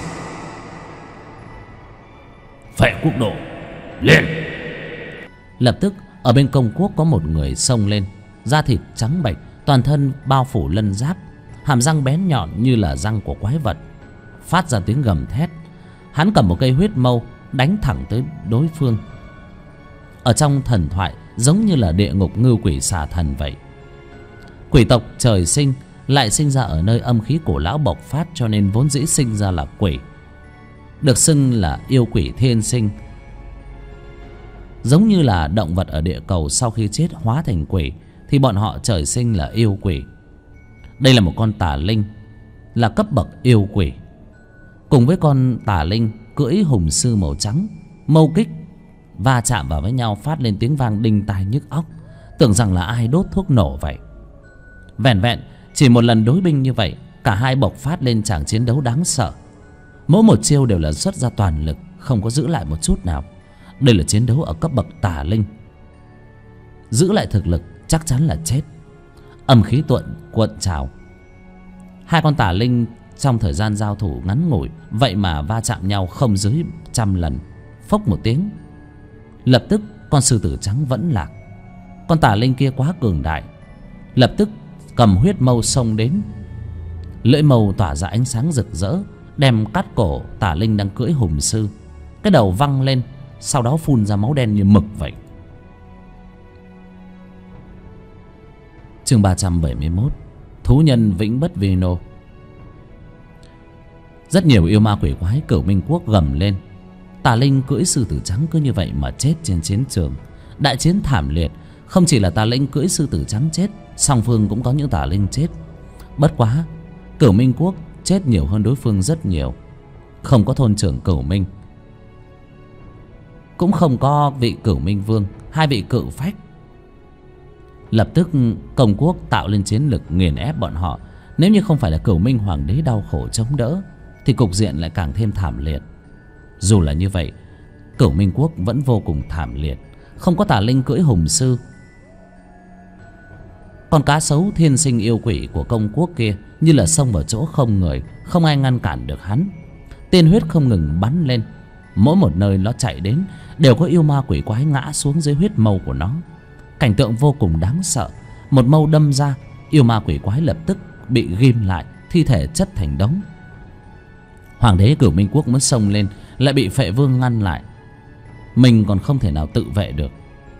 Phệ quốc độ, lên! Lập tức ở bên công quốc có một người xông lên, da thịt trắng bệch, toàn thân bao phủ lân giáp, hàm răng bén nhọn như là răng của quái vật, phát ra tiếng gầm thét. Hắn cầm một cây huyết mâu đánh thẳng tới đối phương. Ở trong thần thoại giống như là địa ngục ngưu quỷ xà thần vậy. Quỷ tộc trời sinh lại sinh ra ở nơi âm khí cổ lão bộc phát, cho nên vốn dĩ sinh ra là quỷ, được xưng là yêu quỷ thiên sinh. Giống như là động vật ở địa cầu sau khi chết hóa thành quỷ, thì bọn họ trời sinh là yêu quỷ. Đây là một con tà linh, là cấp bậc yêu quỷ. Cùng với con tà linh cưỡi hùng sư màu trắng, mâu kích va chạm vào với nhau phát lên tiếng vang đinh tai nhức óc, tưởng rằng là ai đốt thuốc nổ vậy. Vẻn vẹn chỉ một lần đối binh như vậy, cả hai bộc phát lên tràng chiến đấu đáng sợ. Mỗi một chiêu đều là xuất ra toàn lực, không có giữ lại một chút nào. Đây là chiến đấu ở cấp bậc tà linh, giữ lại thực lực chắc chắn là chết. Âm khí cuộn trào. Hai con tà linh trong thời gian giao thủ ngắn ngủi vậy mà va chạm nhau không dưới 100 lần. Phốc một tiếng, lập tức con sư tử trắng vẫn lạc. Con tà linh kia quá cường đại, lập tức cầm huyết mâu xông đến. Lưỡi mâu tỏa ra ánh sáng rực rỡ, đem cắt cổ tà linh đang cưỡi hùng sư. Cái đầu văng lên, sau đó phun ra máu đen như mực vậy. Chương 371. Thú nhân vĩnh bất vi nô. Rất nhiều yêu ma quỷ quái Cửu Minh Quốc gầm lên. Tà linh cưỡi sư tử trắng cứ như vậy mà chết trên chiến trường. Đại chiến thảm liệt. Không chỉ là tà linh cưỡi sư tử trắng chết, song phương cũng có những tà linh chết. Bất quá Cửu Minh Quốc chết nhiều hơn đối phương rất nhiều. Không có thôn trưởng Cửu Minh, cũng không có vị Cửu Minh Vương, hai vị cự phách. Lập tức Công Quốc tạo lên chiến lực nghiền ép bọn họ. Nếu như không phải là Cửu Minh Hoàng đế đau khổ chống đỡ thì cục diện lại càng thêm thảm liệt. Dù là như vậy, Cửu Minh Quốc vẫn vô cùng thảm liệt. Không có tà linh cưỡi hùng sư, con cá sấu thiên sinh yêu quỷ của Công Quốc kia như là xông vào chỗ không người, không ai ngăn cản được hắn. Tiên huyết không ngừng bắn lên. Mỗi một nơi nó chạy đến đều có yêu ma quỷ quái ngã xuống dưới huyết mâu của nó. Cảnh tượng vô cùng đáng sợ. Một mâu đâm ra, yêu ma quỷ quái lập tức bị ghim lại, thi thể chất thành đống. Hoàng đế Cửu Minh Quốc muốn xông lên, lại bị Phệ Vương ngăn lại. Mình còn không thể nào tự vệ được.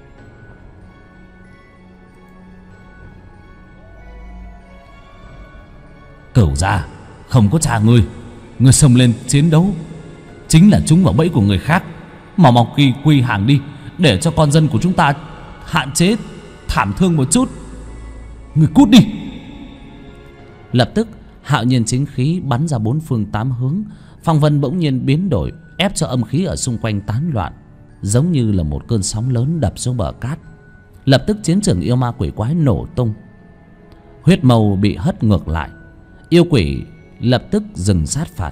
Cửu gia, không có cha ngươi xông lên chiến đấu chính là trúng vào bẫy của người khác. Mau quy hàng đi, để cho con dân của chúng ta hạn chế thảm thương một chút. Ngươi cút đi. Lập tức hạo nhiên chính khí bắn ra bốn phương tám hướng. Phong vân bỗng nhiên biến đổi, ép cho âm khí ở xung quanh tán loạn, giống như là một cơn sóng lớn đập xuống bờ cát. Lập tức chiến trường yêu ma quỷ quái nổ tung. Huyết mâu bị hất ngược lại. Yêu quỷ lập tức dừng sát phạt.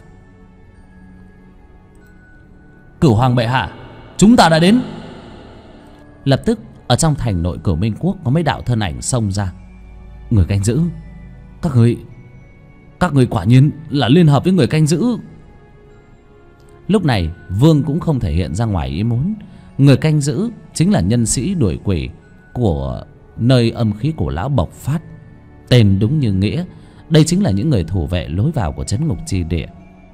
Cửu hoàng bệ hạ, chúng ta đã đến. Lập tức ở trong thành nội Cửu Minh Quốc có mấy đạo thân ảnh xông ra. Người canh giữ, các người quả nhiên là liên hợp với người canh giữ. Lúc này Vương cũng không thể hiện ra ngoài ý muốn. Người canh giữ chính là nhân sĩ đuổi quỷ của nơi âm khí của lão bộc phát. Tên đúng như nghĩa, đây chính là những người thủ vệ lối vào của trấn ngục chi địa.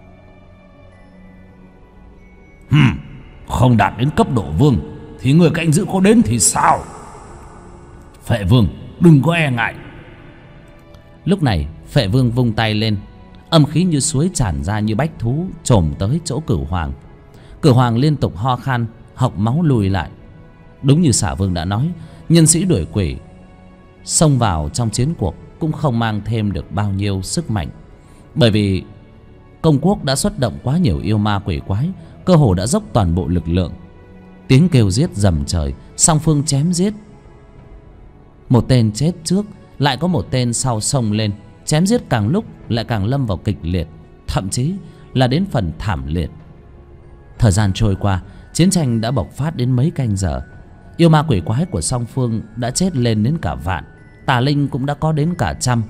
Không đạt đến cấp độ vương thì người canh giữ có đến thì sao? Phệ Vương đừng có e ngại. Lúc này Phệ Vương vung tay lên, âm khí như suối tràn ra như bách thú chồm tới chỗ Cửu Hoàng. Cửu Hoàng liên tục ho khan, hộc máu lùi lại. Đúng như Xả Vương đã nói, nhân sĩ đuổi quỷ xông vào trong chiến cuộc cũng không mang thêm được bao nhiêu sức mạnh. Bởi vì Công Quốc đã xuất động quá nhiều yêu ma quỷ quái, cơ hồ đã dốc toàn bộ lực lượng. Tiếng kêu giết rầm trời, song phương chém giết. Một tên chết trước, lại có một tên sau xông lên. Chém giết càng lúc lại càng lâm vào kịch liệt, thậm chí là đến phần thảm liệt. Thời gian trôi qua, chiến tranh đã bộc phát đến mấy canh giờ. Yêu ma quỷ quái của song phương đã chết lên đến cả vạn, tà linh cũng đã có đến cả trăm.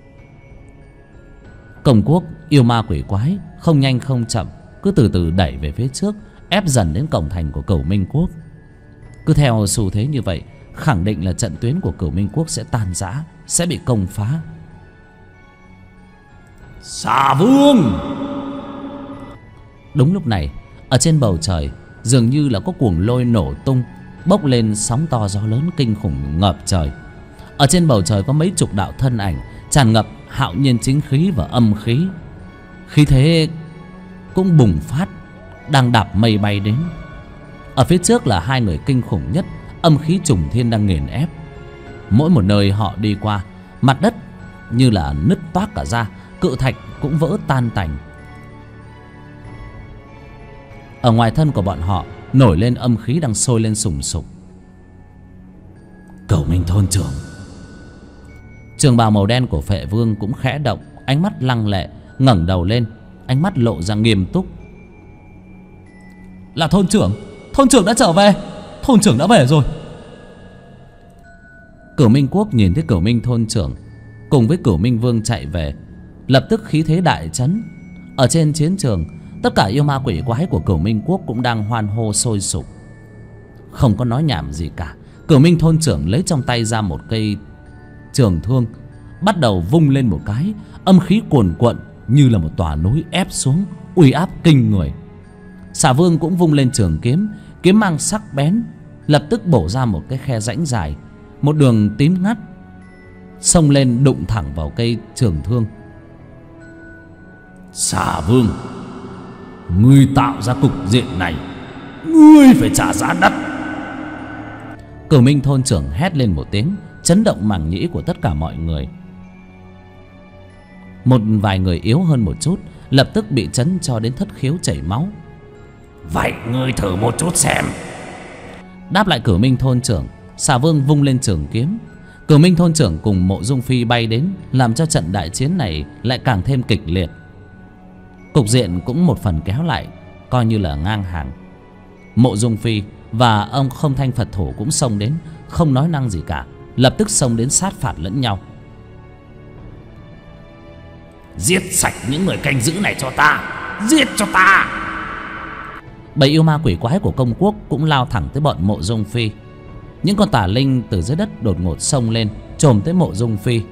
Công Quốc yêu ma quỷ quái không nhanh không chậm, cứ từ từ đẩy về phía trước, ép dần đến cổng thành của Cửu Minh Quốc. Cứ theo xu thế như vậy, khẳng định là trận tuyến của Cửu Minh Quốc sẽ tan rã, sẽ bị công phá. Xà Vương! Đúng lúc này, ở trên bầu trời dường như là có cuồng lôi nổ tung, bốc lên sóng to gió lớn kinh khủng ngập trời. Ở trên bầu trời có mấy chục đạo thân ảnh tràn ngập hạo nhiên chính khí và âm khí. Khí thế cũng bùng phát, đang đạp mây bay đến. Ở phía trước là hai người kinh khủng nhất, âm khí trùng thiên đang nghiền ép. Mỗi một nơi họ đi qua, mặt đất như là nứt toác cả ra, cự thạch cũng vỡ tan tành. Ở ngoài thân của bọn họ nổi lên âm khí đang sôi lên sùng sục. Cửu Minh thôn trưởng. Trường bào màu đen của Phệ Vương cũng khẽ động, ánh mắt lăng lệ, ngẩng đầu lên, ánh mắt lộ ra nghiêm túc. Là thôn trưởng đã trở về, thôn trưởng đã về rồi. Cửu Minh Quốc nhìn thấy Cửu Minh thôn trưởng cùng với Cửu Minh Vương chạy về, lập tức khí thế đại chấn. Ở trên chiến trường, tất cả yêu ma quỷ quái của Cửu Minh Quốc cũng đang hoan hô sôi sục. Không có nói nhảm gì cả, Cửu Minh thôn trưởng lấy trong tay ra một cây trường thương, bắt đầu vung lên một cái, âm khí cuồn cuộn như là một tòa núi ép xuống, uy áp kinh người. Xà Vương cũng vung lên trường kiếm, kiếm mang sắc bén, lập tức bổ ra một cái khe rãnh dài, một đường tím ngắt xông lên đụng thẳng vào cây trường thương. Xà Vương, ngươi tạo ra cục diện này, ngươi phải trả giá đắt. Cửu Minh thôn trưởng hét lên một tiếng, chấn động màng nhĩ của tất cả mọi người. Một vài người yếu hơn một chút lập tức bị chấn cho đến thất khiếu chảy máu. Vậy ngươi thử một chút xem. Đáp lại Cửu Minh thôn trưởng, Xà Vương vung lên trường kiếm. Cửu Minh thôn trưởng cùng Mộ Dung Phi bay đến, làm cho trận đại chiến này lại càng thêm kịch liệt. Cục diện cũng một phần kéo lại, coi như là ngang hàng. Mộ Dung Phi và ông Không Thanh Phật Thủ cũng xông đến, không nói năng gì cả, lập tức xông đến sát phạt lẫn nhau. Giết sạch những người canh giữ này cho ta, giết cho ta. Bầy yêu ma quỷ quái của công quốc cũng lao thẳng tới bọn Mộ Dung Phi. Những con tà linh từ dưới đất đột ngột xông lên, chồm tới Mộ Dung Phi.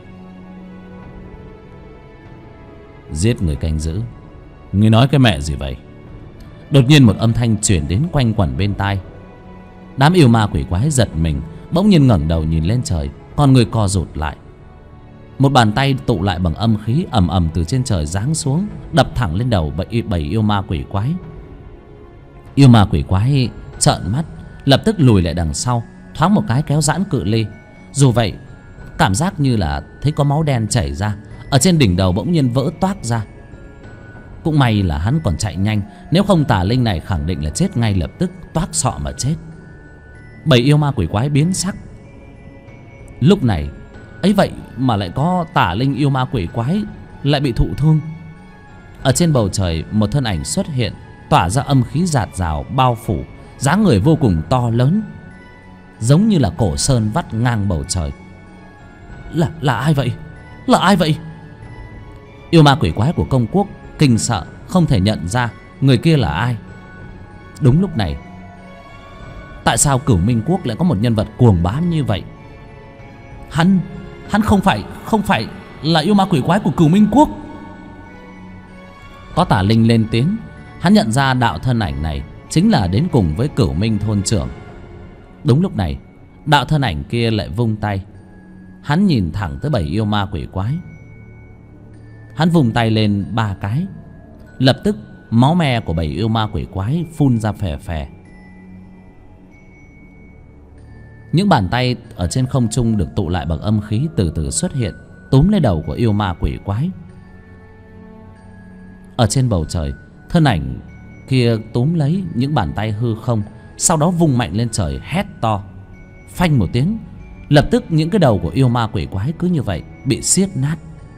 Giết người canh giữ? Ngươi nói cái mẹ gì vậy? Đột nhiên một âm thanh chuyển đến quanh quẩn bên tai. Đám yêu ma quỷ quái giật mình, bỗng nhiên ngẩng đầu nhìn lên trời, con người co rụt lại. Một bàn tay tụ lại bằng âm khí ầm ầm từ trên trời giáng xuống, đập thẳng lên đầu bầy yêu ma quỷ quái. Yêu ma quỷ quái trợn mắt, lập tức lùi lại đằng sau, thoáng một cái kéo giãn cự ly. Dù vậy, cảm giác như là thấy có máu đen chảy ra, ở trên đỉnh đầu bỗng nhiên vỡ toác ra. Cũng may là hắn còn chạy nhanh, nếu không tà linh này khẳng định là chết ngay lập tức, toác sọ mà chết. Bầy yêu ma quỷ quái biến sắc. Lúc này ấy vậy mà lại có tà linh yêu ma quỷ quái lại bị thụ thương. Ở trên bầu trời một thân ảnh xuất hiện, tỏa ra âm khí rạt rào bao phủ, dáng người vô cùng to lớn, giống như là cổ sơn vắt ngang bầu trời. Là ai vậy? Là ai vậy? Yêu ma quỷ quái của công quốc kinh sợ, không thể nhận ra người kia là ai. Đúng lúc này, tại sao Cửu Minh Quốc lại có một nhân vật cuồng bá như vậy? Hắn không phải là yêu ma quỷ quái của Cửu Minh Quốc. Có tà linh lên tiếng, hắn nhận ra đạo thân ảnh này chính là đến cùng với Cửu Minh thôn trưởng. Đúng lúc này, đạo thân ảnh kia lại vung tay. Hắn nhìn thẳng tới bầy yêu ma quỷ quái. Hắn vung tay lên 3 cái, lập tức máu me của bầy yêu ma quỷ quái phun ra phè phè. Những bàn tay ở trên không trung được tụ lại bằng âm khí từ từ xuất hiện, túm lấy đầu của yêu ma quỷ quái. Ở trên bầu trời, thân ảnh kia túm lấy những bàn tay hư không, sau đó vung mạnh lên trời hét to. Phanh một tiếng, lập tức những cái đầu của yêu ma quỷ quái cứ như vậy bị xiết nát.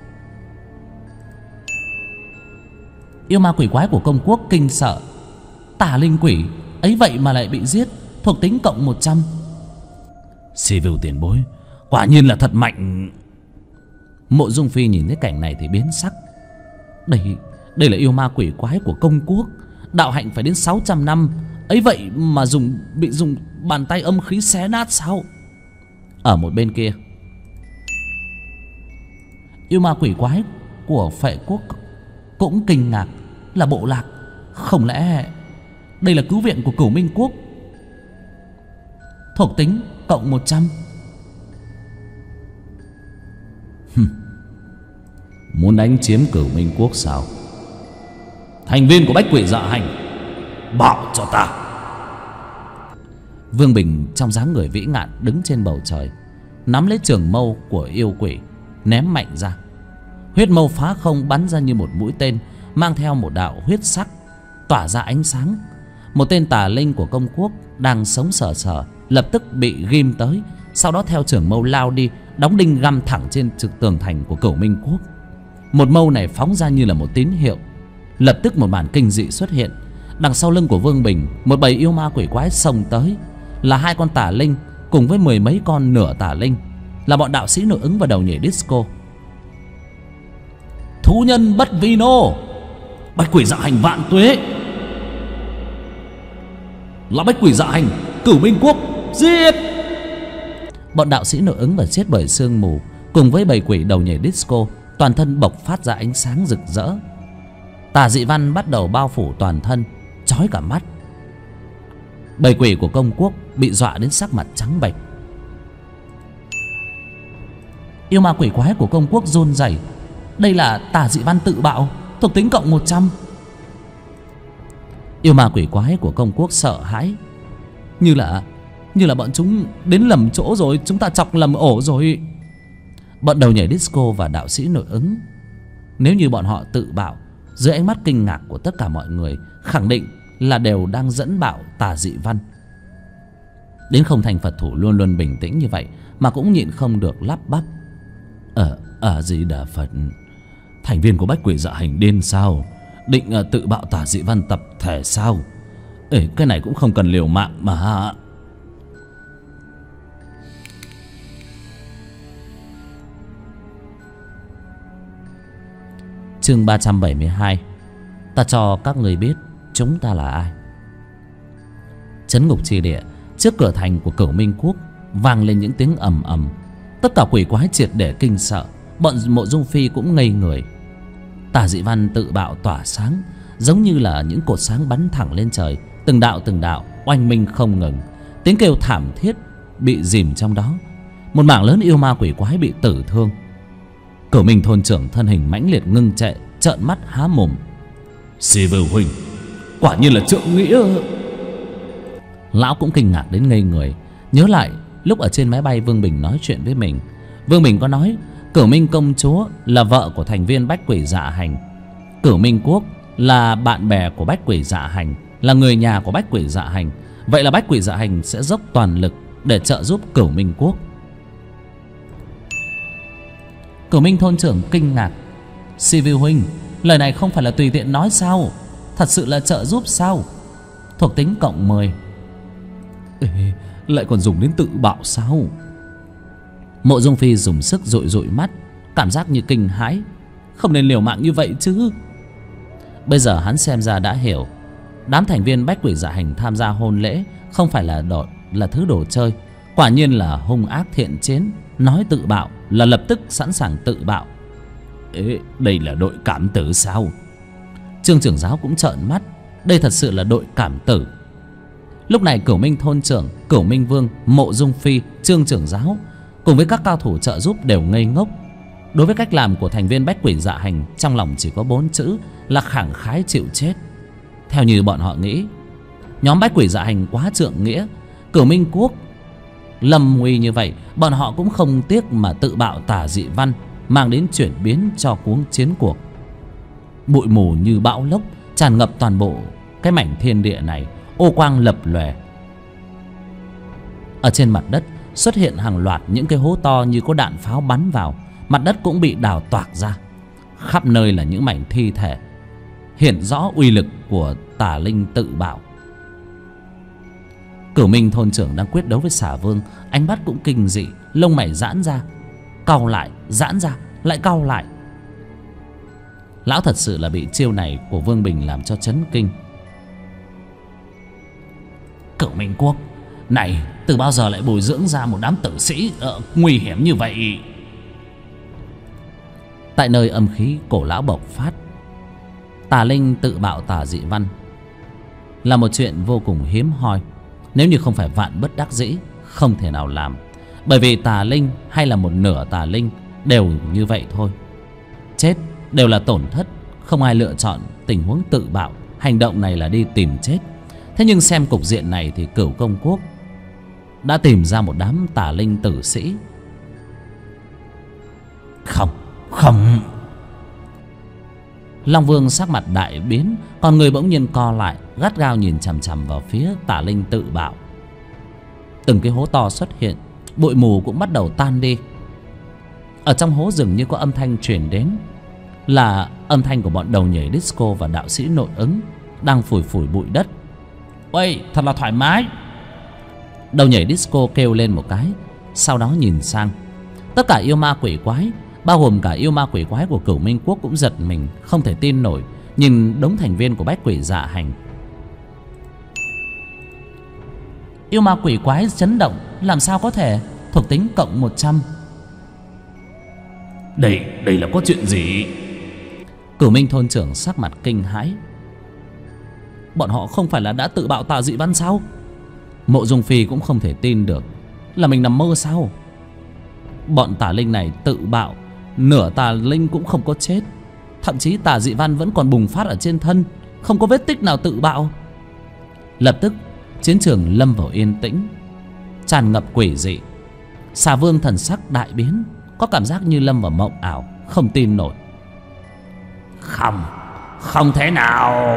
Yêu ma quỷ quái của công quốc kinh sợ. Tà linh quỷ ấy vậy mà lại bị giết, thuộc tính cộng 100. Sivu tiền bối, quả nhiên là thật mạnh. Mộ Dung Phi nhìn thấy cảnh này thì biến sắc. Đây là yêu ma quỷ quái của công quốc, đạo hạnh phải đến 600 năm, ấy vậy mà bị dùng bàn tay âm khí xé nát sao? Ở một bên kia, yêu ma quỷ quái của Phệ quốc cũng kinh ngạc. Là bộ lạc, không lẽ đây là cứu viện của Cửu Minh Quốc? Thuộc tính cộng 100. Muốn đánh chiếm Cửu Minh Quốc sao? Thành viên của Bách Quỷ Dạ Hành, bảo cho ta. Vương Bình trong dáng người vĩ ngạn đứng trên bầu trời, nắm lấy trường mâu của yêu quỷ, ném mạnh ra. Huyết mâu phá không bắn ra như một mũi tên, mang theo một đạo huyết sắc tỏa ra ánh sáng. Một tên tà linh của công quốc đang sống sờ sờ lập tức bị ghim tới, sau đó theo trường mâu lao đi, đóng đinh găm thẳng trên tường thành của Cửu Minh Quốc. Một mâu này phóng ra như là một tín hiệu. Lập tức một màn kinh dị xuất hiện. Đằng sau lưng của Vương Bình, một bầy yêu ma quỷ quái xông tới, là 2 con tà linh cùng với 10 mấy con nửa tà linh, là bọn đạo sĩ nội ứng và đầu nhảy disco. Thú nhân bất vi nô, bách quỷ dạ hành vạn tuế. Là bách quỷ dạ hành, Cửu Minh Quốc giết. Bọn đạo sĩ nội ứng và chết bởi sương mù cùng với bầy quỷ đầu nhảy disco toàn thân bộc phát ra ánh sáng rực rỡ. Tà dị văn bắt đầu bao phủ toàn thân, chói cả mắt. Bầy quỷ của công quốc bị dọa đến sắc mặt trắng bệch. Yêu ma quỷ quái của công quốc run rẩy. Đây là tà dị văn tự bạo, thuộc tính cộng 100. Yêu ma quỷ quái của công quốc sợ hãi. Như là bọn chúng đến lầm chỗ rồi, chúng ta chọc lầm ổ rồi. Bọn đầu nhảy disco và đạo sĩ nội ứng, nếu như bọn họ tự bạo, dưới ánh mắt kinh ngạc của tất cả mọi người, khẳng định là đều đang dẫn bạo tà dị văn. Đến không thành Phật thủ luôn luôn bình tĩnh như vậy mà cũng nhịn không được lắp bắp: Ở gì Đà Phật, thành viên của bách quỷ dạ hành điên sao? Định tự bạo tà dị văn tập thể sao? Cái này cũng không cần liều mạng mà. Chương 372. Ta cho các người biết chúng ta là ai. Trấn ngục chi địa, trước cửa thành của Cửu Minh Quốc vang lên những tiếng ầm ầm. Tất cả quỷ quái triệt để kinh sợ, bọn Mộ Dung Phi cũng ngây người. Tà dị văn tự bạo tỏa sáng, giống như là những cột sáng bắn thẳng lên trời, từng đạo oanh minh không ngừng. Tiếng kêu thảm thiết bị dìm trong đó. Một mảng lớn yêu ma quỷ quái bị tử thương. Cửu Minh thôn trưởng thân hình mãnh liệt ngưng trệ, trợn mắt há mồm. Silver huynh, quả nhiên là trượng nghĩa. Lão cũng kinh ngạc đến ngây người, nhớ lại lúc ở trên máy bay Vương Bình nói chuyện với mình. Vương Bình có nói Cửu Minh công chúa là vợ của thành viên bách quỷ dạ hành, Cửu Minh Quốc là bạn bè của bách quỷ dạ hành, là người nhà của bách quỷ dạ hành. Vậy là bách quỷ dạ hành sẽ dốc toàn lực để trợ giúp Cửu Minh Quốc. Cửu Minh thôn trưởng kinh ngạc: Silver huynh, lời này không phải là tùy tiện nói sao? Thật sự là trợ giúp sao? Thuộc tính cộng 10. Lại còn dùng đến tự bạo sao? Mộ Dung Phi dùng sức dụi mắt, cảm giác như kinh hãi. Không nên liều mạng như vậy chứ. Bây giờ hắn xem ra đã hiểu, đám thành viên bách quỷ dạ hành tham gia hôn lễ không phải là thứ đồ chơi. Quả nhiên là hung ác thiện chiến, nói tự bạo là lập tức sẵn sàng tự bạo. Đây là đội cảm tử sao? Trương trưởng giáo cũng trợn mắt. Đây thật sự là đội cảm tử. Lúc này Cửu Minh thôn trưởng, Cửu Minh vương, Mộ Dung Phi, Trương trưởng giáo cùng với các cao thủ trợ giúp đều ngây ngốc. Đối với cách làm của thành viên bách quỷ dạ hành, trong lòng chỉ có 4 chữ là khẳng khái chịu chết. Theo như bọn họ nghĩ, nhóm bách quỷ dạ hành quá trượng nghĩa. Cửu Minh Quốc lâm nguy như vậy, bọn họ cũng không tiếc mà tự bạo tà dị văn, mang đến chuyển biến cho cuống chiến cuộc. Bụi mù như bão lốc tràn ngập toàn bộ cái mảnh thiên địa này, ô quang lập lòe. Ở trên mặt đất xuất hiện hàng loạt những cái hố to như có đạn pháo bắn vào. Mặt đất cũng bị đào toạc ra, khắp nơi là những mảnh thi thể, hiện rõ uy lực của tà linh tự bạo. Cửu Minh thôn trưởng đang quyết đấu với Xà Vương, ánh mắt cũng kinh dị, lông mày giãn ra, cau lại, giãn ra, lại cau lại. Lão thật sự là bị chiêu này của Vương Bình làm cho chấn kinh. Cửu Minh Quốc này từ bao giờ lại bồi dưỡng ra một đám tử sĩ nguy hiểm như vậy? Tại nơi âm khí cổ lão bộc phát, tà linh tự bạo tà dị văn là một chuyện vô cùng hiếm hoi. Nếu như không phải vạn bất đắc dĩ, không thể nào làm. Bởi vì tà linh hay là một nửa tà linh đều như vậy thôi. Chết đều là tổn thất, không ai lựa chọn tình huống tự bạo. Hành động này là đi tìm chết. Thế nhưng xem cục diện này thì Cửu Công Quốc đã tìm ra một đám tà linh tử sĩ. Không, không. Long Vương sắc mặt đại biến, con người bỗng nhiên co lại, gắt gao nhìn chằm chằm vào phía tà linh tự bạo. Từng cái hố to xuất hiện, bụi mù cũng bắt đầu tan đi. Ở trong hố dường như có âm thanh truyền đến, là âm thanh của bọn đầu nhảy disco và đạo sĩ nội ứng đang phủi phủi bụi đất. Ôi, thật là thoải mái. Đầu nhảy disco kêu lên một cái, sau đó nhìn sang. Tất cả yêu ma quỷ quái, bao gồm cả yêu ma quỷ quái của Cửu Minh Quốc, cũng giật mình không thể tin nổi nhìn đống thành viên của bách quỷ dạ hành. Yêu ma quỷ quái chấn động, làm sao có thể? Thuộc tính cộng 100. Đây là có chuyện gì? Cửu Minh thôn trưởng sắc mặt kinh hãi. Bọn họ không phải là đã tự bạo tà dị văn sao? Mộ Dung Phi cũng không thể tin được, là mình nằm mơ sao? Bọn tà linh này tự bạo, nửa tà linh cũng không có chết, thậm chí tà dị văn vẫn còn bùng phát ở trên thân, không có vết tích nào tự bạo. Lập tức chiến trường lâm vào yên tĩnh, tràn ngập quỷ dị. Xà Vương thần sắc đại biến, có cảm giác như lâm vào mộng ảo, không tin nổi. Không thể nào.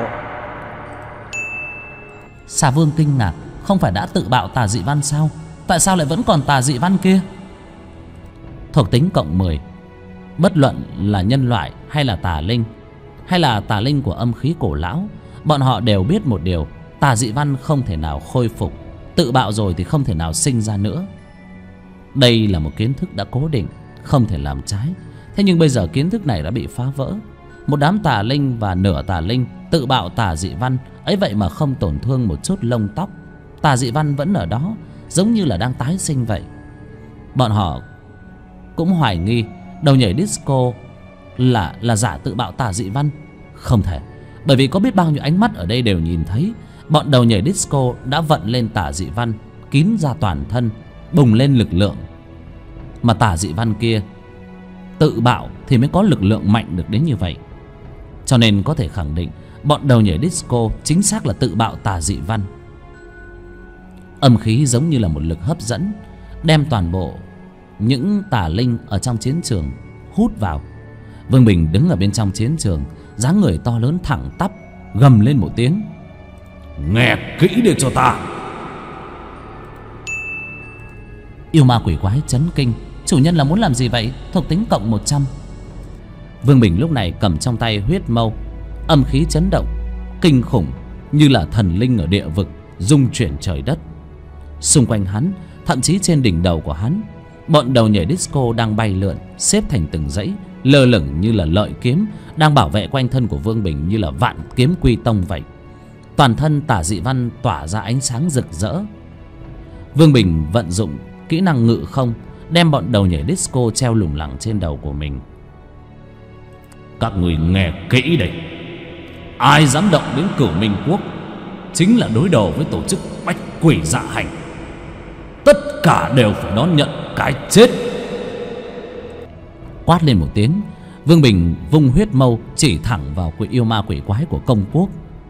Xà Vương kinh ngạc, không phải đã tự bạo tà dị văn sao? Tại sao lại vẫn còn tà dị văn kia? Thuộc tính cộng 10. Bất luận là nhân loại hay là tà linh, hay là tà linh của âm khí cổ lão, bọn họ đều biết một điều: tà dị văn không thể nào khôi phục, tự bạo rồi thì không thể nào sinh ra nữa. Đây là một kiến thức đã cố định, không thể làm trái. Thế nhưng bây giờ kiến thức này đã bị phá vỡ. Một đám tà linh và nửa tà linh tự bạo tà dị văn, ấy vậy mà không tổn thương một chút lông tóc. Tà dị văn vẫn ở đó, giống như là đang tái sinh vậy. Bọn họ cũng hoài nghi đầu nhảy disco là giả tự bạo tà dị văn. Không thể, bởi vì có biết bao nhiêu ánh mắt ở đây đều nhìn thấy bọn đầu nhảy disco đã vận lên tà dị văn, kín ra toàn thân, bùng lên lực lượng. Mà tà dị văn kia tự bạo thì mới có lực lượng mạnh được đến như vậy. Cho nên có thể khẳng định bọn đầu nhảy disco chính xác là tự bạo tà dị văn. Âm khí giống như là một lực hấp dẫn, đem toàn bộ những tà linh ở trong chiến trường hút vào. Vương Bình đứng ở bên trong chiến trường, dáng người to lớn thẳng tắp, gầm lên một tiếng: Nghe kỹ để cho ta. Yêu ma quỷ quái chấn kinh, chủ nhân là muốn làm gì vậy? Thuộc tính cộng 100. Vương Bình lúc này cầm trong tay huyết mâu, âm khí chấn động kinh khủng, như là thần linh ở địa vực rung chuyển trời đất. Xung quanh hắn, thậm chí trên đỉnh đầu của hắn, bọn đầu nhảy disco đang bay lượn, xếp thành từng dãy, lơ lửng như là lợi kiếm, đang bảo vệ quanh thân của Vương Bình như là vạn kiếm quy tông vậy. Toàn thân tà dị văn tỏa ra ánh sáng rực rỡ. Vương Bình vận dụng kỹ năng ngự không, đem bọn đầu nhảy disco treo lủng lẳng trên đầu của mình. Các người nghe kỹ đây. Ai dám động đến Cửu Minh Quốc chính là đối đầu với tổ chức bách quỷ dạ hành. Tất cả đều phải đón nhận cái chết. Quát lên một tiếng, Vương Bình vung huyết mâu chỉ thẳng vào quỷ yêu ma quỷ quái của công quốc.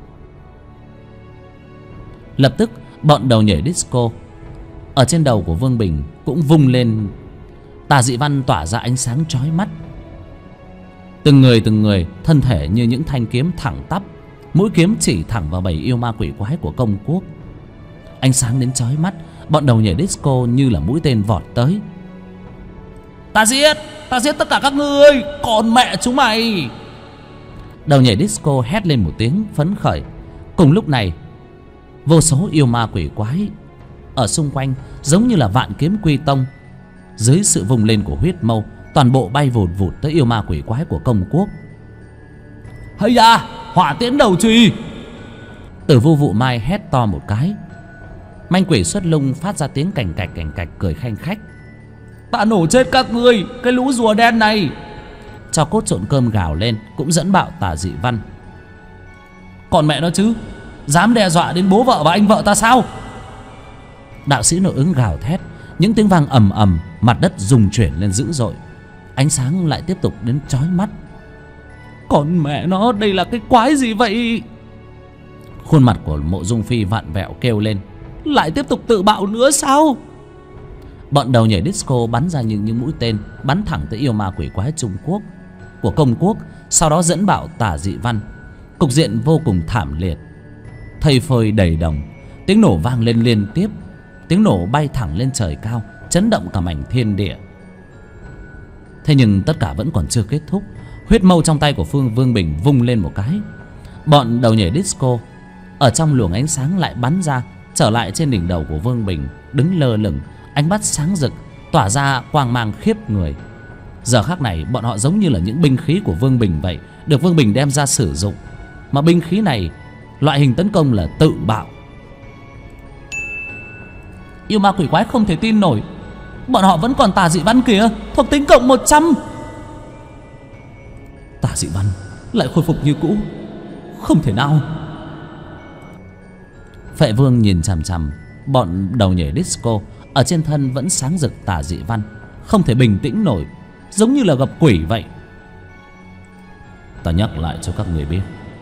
Lập tức bọn đầu nhảy disco ở trên đầu của Vương Bình cũng vung lên, tà dị văn tỏa ra ánh sáng chói mắt. Từng người thân thể như những thanh kiếm thẳng tắp, mũi kiếm chỉ thẳng vào bầy yêu ma quỷ quái của công quốc. Ánh sáng đến chói mắt, bọn đầu nhảy disco như là mũi tên vọt tới. Ta giết tất cả các ngươi, còn mẹ chúng mày! Đầu nhảy disco hét lên một tiếng phấn khởi. Cùng lúc này, vô số yêu ma quỷ quái ở xung quanh giống như là vạn kiếm quy tông, dưới sự vùng lên của huyết mâu, toàn bộ bay vụt vụt tới yêu ma quỷ quái của công quốc. Hây da, hỏa tiễn đầu chùy! Tử Vu Vụ Mai hét to một cái. Manh quỷ xuất lung phát ra tiếng cành cạch cười khanh khách. Ta nổ chết các ngươi, cái lũ rùa đen này! Cho cốt trộn cơm gào lên, cũng dẫn bạo tà dị văn. Còn mẹ nó chứ, dám đe dọa đến bố vợ và anh vợ ta sao? Đạo sĩ nội ứng gào thét, những tiếng vang ầm ầm, mặt đất rung chuyển lên dữ dội. Ánh sáng lại tiếp tục đến chói mắt. Còn mẹ nó, đây là cái quái gì vậy? Khuôn mặt của Mộ Dung Phi vặn vẹo kêu lên: lại tiếp tục tự bạo nữa sao? Bọn đầu nhảy disco bắn ra những mũi tên bắn thẳng tới yêu ma quỷ quái Trung Quốc của công quốc, sau đó dẫn bạo Tả Dị Văn. Cục diện vô cùng thảm liệt, thây phơi đầy đồng. Tiếng nổ vang lên liên tiếp, tiếng nổ bay thẳng lên trời cao, chấn động cả mảnh thiên địa. Thế nhưng tất cả vẫn còn chưa kết thúc. Huyết mâu trong tay của Vương Bình vung lên một cái, bọn đầu nhảy disco ở trong luồng ánh sáng lại bắn ra, trở lại trên đỉnh đầu của Vương Bình, đứng lơ lửng, ánh mắt sáng rực, tỏa ra quang mang khiếp người. Giờ khắc này bọn họ giống như là những binh khí của Vương Bình vậy, được Vương Bình đem ra sử dụng. Mà binh khí này loại hình tấn công là tự bạo. Yêu ma quỷ quái không thể tin nổi, bọn họ vẫn còn Tả Dị Văn kìa, thuộc tính cộng 100. Tả Dị Văn lại khôi phục như cũ, không thể nào. Phệ Vương nhìn chằm chằm bọn đầu nhảy disco, ở trên thân vẫn sáng rực Tả Dị Văn, không thể bình tĩnh nổi, giống như là gặp quỷ vậy. Ta nhắc lại cho các người biết,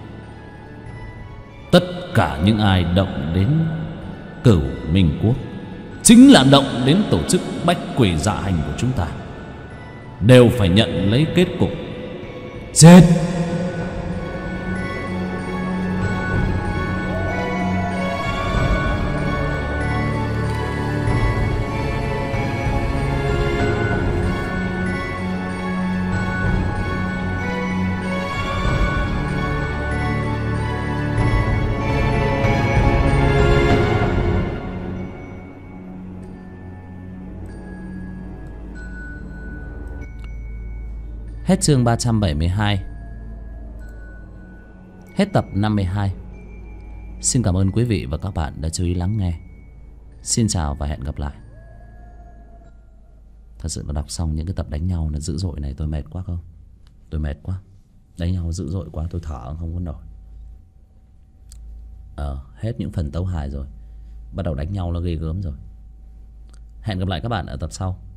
tất cả những ai động đến Cửu Minh Quốc chính là động đến tổ chức bách quỷ dạ hành của chúng ta, đều phải nhận lấy kết cục chết. Hết chương 372. Hết tập 52. Xin cảm ơn quý vị và các bạn đã chú ý lắng nghe. Xin chào và hẹn gặp lại. Thật sự là đọc xong những cái tập đánh nhau nó dữ dội này tôi mệt quá không? Tôi mệt quá. Đánh nhau dữ dội quá tôi thở không có nổi. Hết những phần tấu hài rồi, bắt đầu đánh nhau nó ghê gớm rồi. Hẹn gặp lại các bạn ở tập sau.